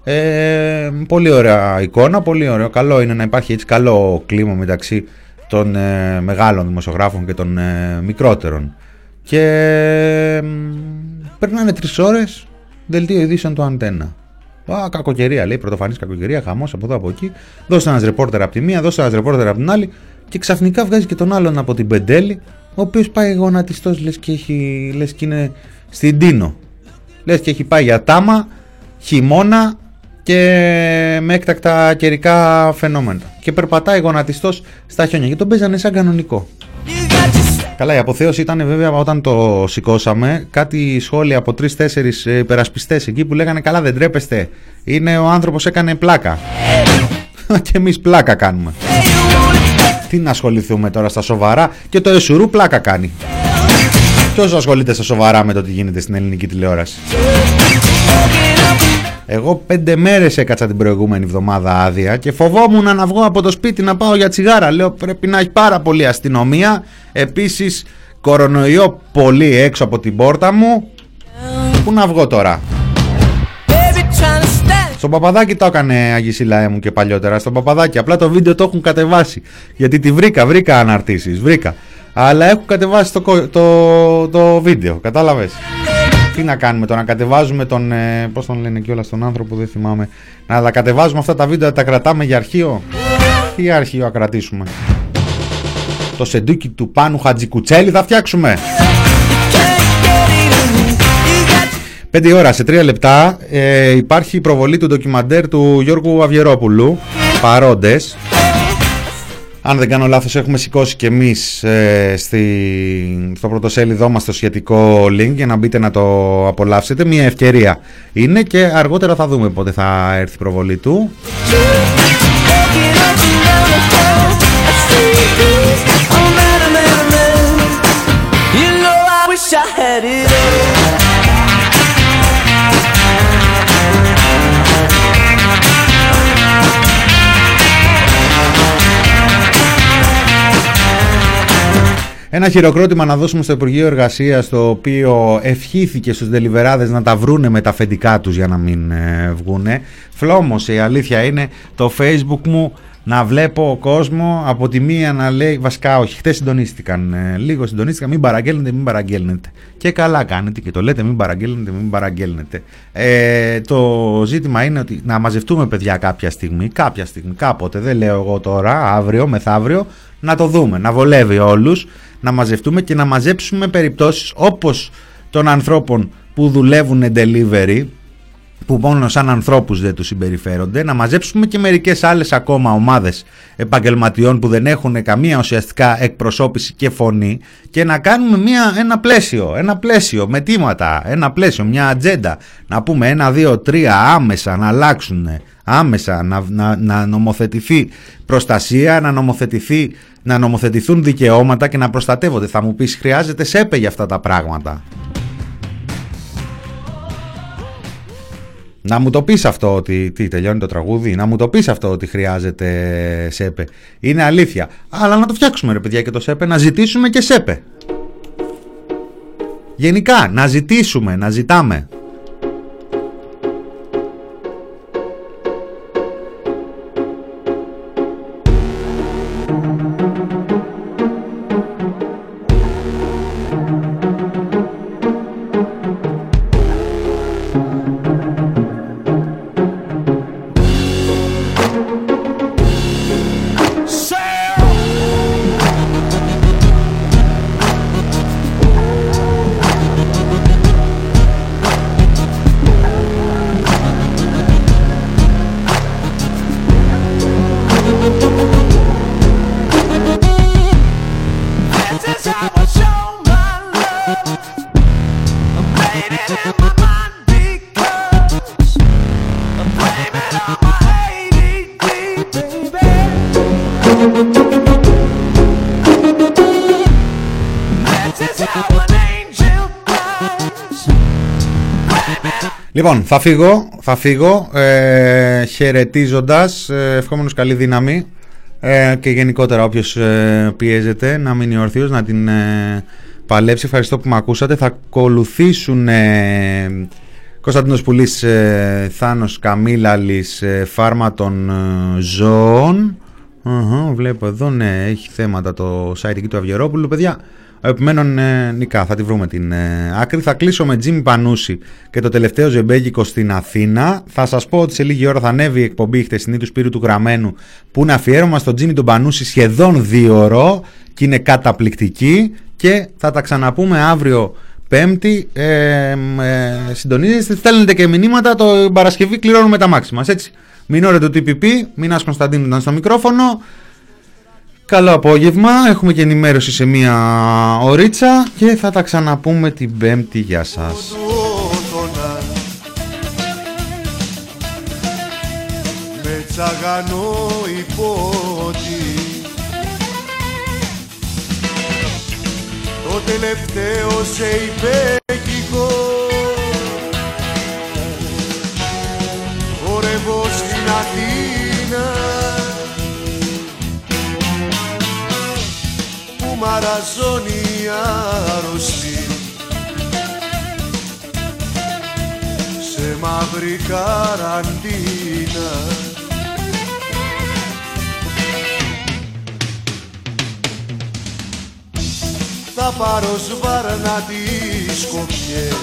Ε, πολύ ωραία εικόνα, πολύ ωραίο. Καλό είναι να υπάρχει έτσι καλό κλίμα μεταξύ των ε, μεγάλων δημοσιογράφων και των ε, μικρότερων. Και ε, περνάνε τρεις ώρες, δελτίο ειδήσεων του Αντένα. Α, κακοκαιρία, λέει, πρωτοφανής κακοκαιρία, χαμός από εδώ από εκεί. Δώσε ένας ρεπόρτερ από τη μία, δώσε ένας ρεπόρτερ από την άλλη. Και ξαφνικά βγάζει και τον άλλον από την Πεντέλη, ο οποίος πάει γονατιστός, λες και, έχει, λες και είναι στην Τίνο. Λες και έχει πάει για τάμα, χειμώνα και με έκτακτα καιρικά φαινόμενα. Και περπατάει γονατιστός στα χιόνια και τον παίζανε σαν κανονικό. Καλά, η αποθέωση ήταν βέβαια όταν το σηκώσαμε, κάτι σχόλια από τρεις-τέσσερις υπερασπιστές εκεί που λέγανε καλά δεν τρέπεστε, είναι ο άνθρωπος έκανε πλάκα. Και εμείς πλάκα κάνουμε. Τι να ασχοληθούμε τώρα στα σοβαρά, και το Εσουρού πλάκα κάνει. Ποιος ασχολείται στα σοβαρά με το τι γίνεται στην ελληνική τηλεόραση? Εγώ πέντε μέρες έκατσα την προηγούμενη εβδομάδα άδεια και φοβόμουν να βγω από το σπίτι να πάω για τσιγάρα. Λέω πρέπει να έχει πάρα πολύ αστυνομία. Επίσης κορονοϊό πολύ έξω από την πόρτα μου. Πού να βγω τώρα? Στον Παπαδάκη το έκανε Αγισίλαέ μου και παλιότερα. Στον Παπαδάκη απλά το βίντεο το έχουν κατεβάσει. Γιατί τη βρήκα, βρήκα αναρτήσεις, βρήκα. Αλλά έχουν κατεβάσει το, το, το βίντεο, κατάλαβες? Τι να κάνουμε τώρα, να κατεβάζουμε τον, ε, πώς τον λένε κιόλας τον άνθρωπο, δεν θυμάμαι. Να τα κατεβάζουμε αυτά τα βίντεο, να τα κρατάμε για αρχείο. Τι αρχείο να κρατήσουμε? Το σεντούκι του Πάνου Χατζικουτσέλη θα φτιάξουμε. Πέντε ώρα σε τρία λεπτά ε, υπάρχει η προβολή του ντοκιμαντέρ του Γιώργου Αβγερόπουλου. Παρόντες. Αν δεν κάνω λάθος έχουμε σηκώσει και εμείς ε, στη, στο πρωτοσέλιδό μας το σχετικό link για να μπείτε να το απολαύσετε. Μια ευκαιρία είναι και αργότερα θα δούμε πότε θα έρθει η προβολή του. Ένα χειροκρότημα να δώσουμε στο Υπουργείο Εργασίας, το οποίο ευχήθηκε στους ντελιβεράδες να τα βρούνε με τα αφεντικά τους για να μην ε, βγούνε. Φλόμωσε, η αλήθεια είναι, το Facebook μου να βλέπω κόσμο από τη μία να λέει, βασικά όχι, χτες συντονίστηκαν, ε, λίγο συντονίστηκαν, μην παραγγέλνετε, μην παραγγέλνετε. Και καλά κάνετε και το λέτε, μην παραγγέλνετε, μην παραγγέλνετε. Ε, το ζήτημα είναι ότι να μαζευτούμε, παιδιά, κάποια στιγμή, κάποια στιγμή, κάποτε, δεν λέω εγώ τώρα, αύριο, μεθαύριο, να το δούμε, να βολεύει όλους, να μαζευτούμε και να μαζέψουμε περιπτώσεις όπως των ανθρώπων που δουλεύουν delivery, που μόνο σαν ανθρώπους δεν τους συμπεριφέρονται, να μαζέψουμε και μερικές άλλες ακόμα ομάδες επαγγελματιών που δεν έχουν καμία ουσιαστικά εκπροσώπηση και φωνή και να κάνουμε μια, ένα πλαίσιο, ένα πλαίσιο με τίματα, ένα πλαίσιο, μια ατζέντα, να πούμε ένα, δύο, τρία άμεσα να αλλάξουν, άμεσα να, να, να νομοθετηθεί προστασία, να, νομοθετηθεί, να νομοθετηθούν δικαιώματα και να προστατεύονται. Θα μου πεις, χρειάζεται ΣΕΠΕ για αυτά τα πράγματα. Να μου το πεις αυτό ότι, τι, τελειώνει το τραγούδι, να μου το πεις αυτό ότι χρειάζεται ΣΕΠΕ. Είναι αλήθεια. Αλλά να το φτιάξουμε ρε παιδιά και το ΣΕΠΕ, να ζητήσουμε και ΣΕΠΕ. Γενικά, να ζητήσουμε, να ζητάμε. Λοιπόν, θα φύγω, θα φύγω ε, χαιρετίζοντας, ε, ευχόμενος καλή δύναμη ε, και γενικότερα όποιος ε, πιέζεται να μείνει όρθιος, να την ε, παλέψει. Ευχαριστώ που με ακούσατε. Θα ακολουθήσουν ε, Κωνσταντίνος Πουλής, ε, Θάνος Καμίλαλης, ε, Φάρμα των ε, Ζώων. Uh-huh, βλέπω εδώ, ναι, έχει θέματα το site εκεί του Αυγερόπουλου, παιδιά. Επιμένων ε, νικά, θα τη βρούμε την ε, άκρη. Θα κλείσω με Τζίμι Πανούση και το τελευταίο ζεμπέγικο στην Αθήνα. Θα σας πω ότι σε λίγη ώρα θα ανέβει η εκπομπή χθεσινή του Σπύρου του Γραμμένου, που είναι αφιέρωμα στον Τζίμι τον Πανούση, σχεδόν δύο ώρο και είναι καταπληκτική. Και θα τα ξαναπούμε αύριο Πέμπτη. Ε, ε, συντονίζεστε, στέλνετε και μηνύματα. Το Παρασκευή κληρώνουμε τα μάξι μας, έτσι. Μινόρε του τι πι πι, Μινάς Κωνσταντίνου ήταν στο μικρόφωνο. Καλό απόγευμα, έχουμε και ενημέρωση σε μία ωρίτσα και θα τα ξαναπούμε την Πέμπτη. Γεια σας. Με τσαγανό υπότι το τελευταίο σε υπέκικο χορεύω στην Αθήνα που μαραζώνει αρρωστή σε μαύρη καραντίνα. Θα πάρω σβάρνα τις σκοπιές,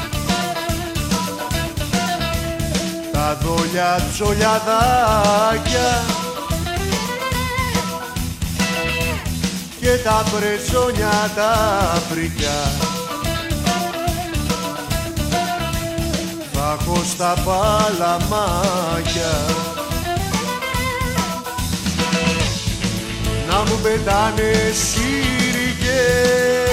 τα δόλια τσολιαδάκια και τα πρεζόνια τα φρικιά. Θα έχω στα παλαμάκια να μου πετάνε σύρικες,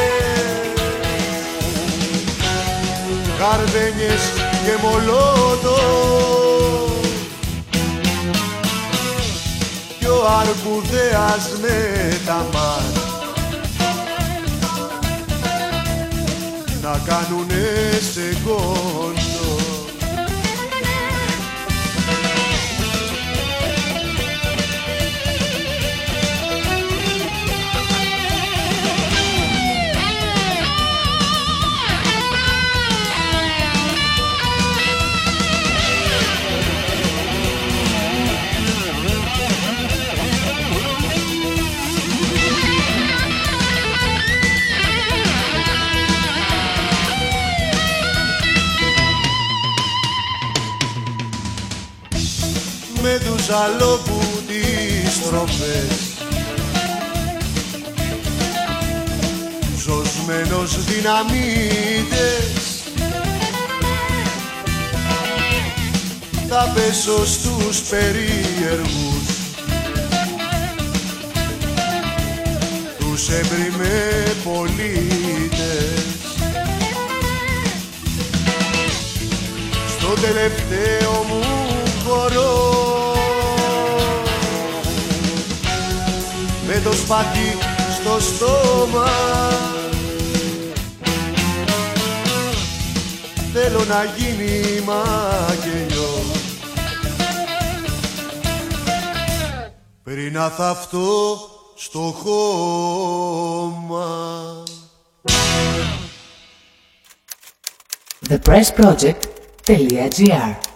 γαρδένιες και μολότο κι ο αρκουδέας με τα μάτ να κάνουνε σε κόντο. Με τους αλόπου τις τροφές, ζωσμένος δυναμίτες θα πέσω στους περίεργους, τους έμπριμε πολίτες. Στο τελευταίο μου χορό, με το σπαθί στο στόμα, θέλω να γίνει μακελιό πριν να θαυτώ στο χώμα. the press project dot g r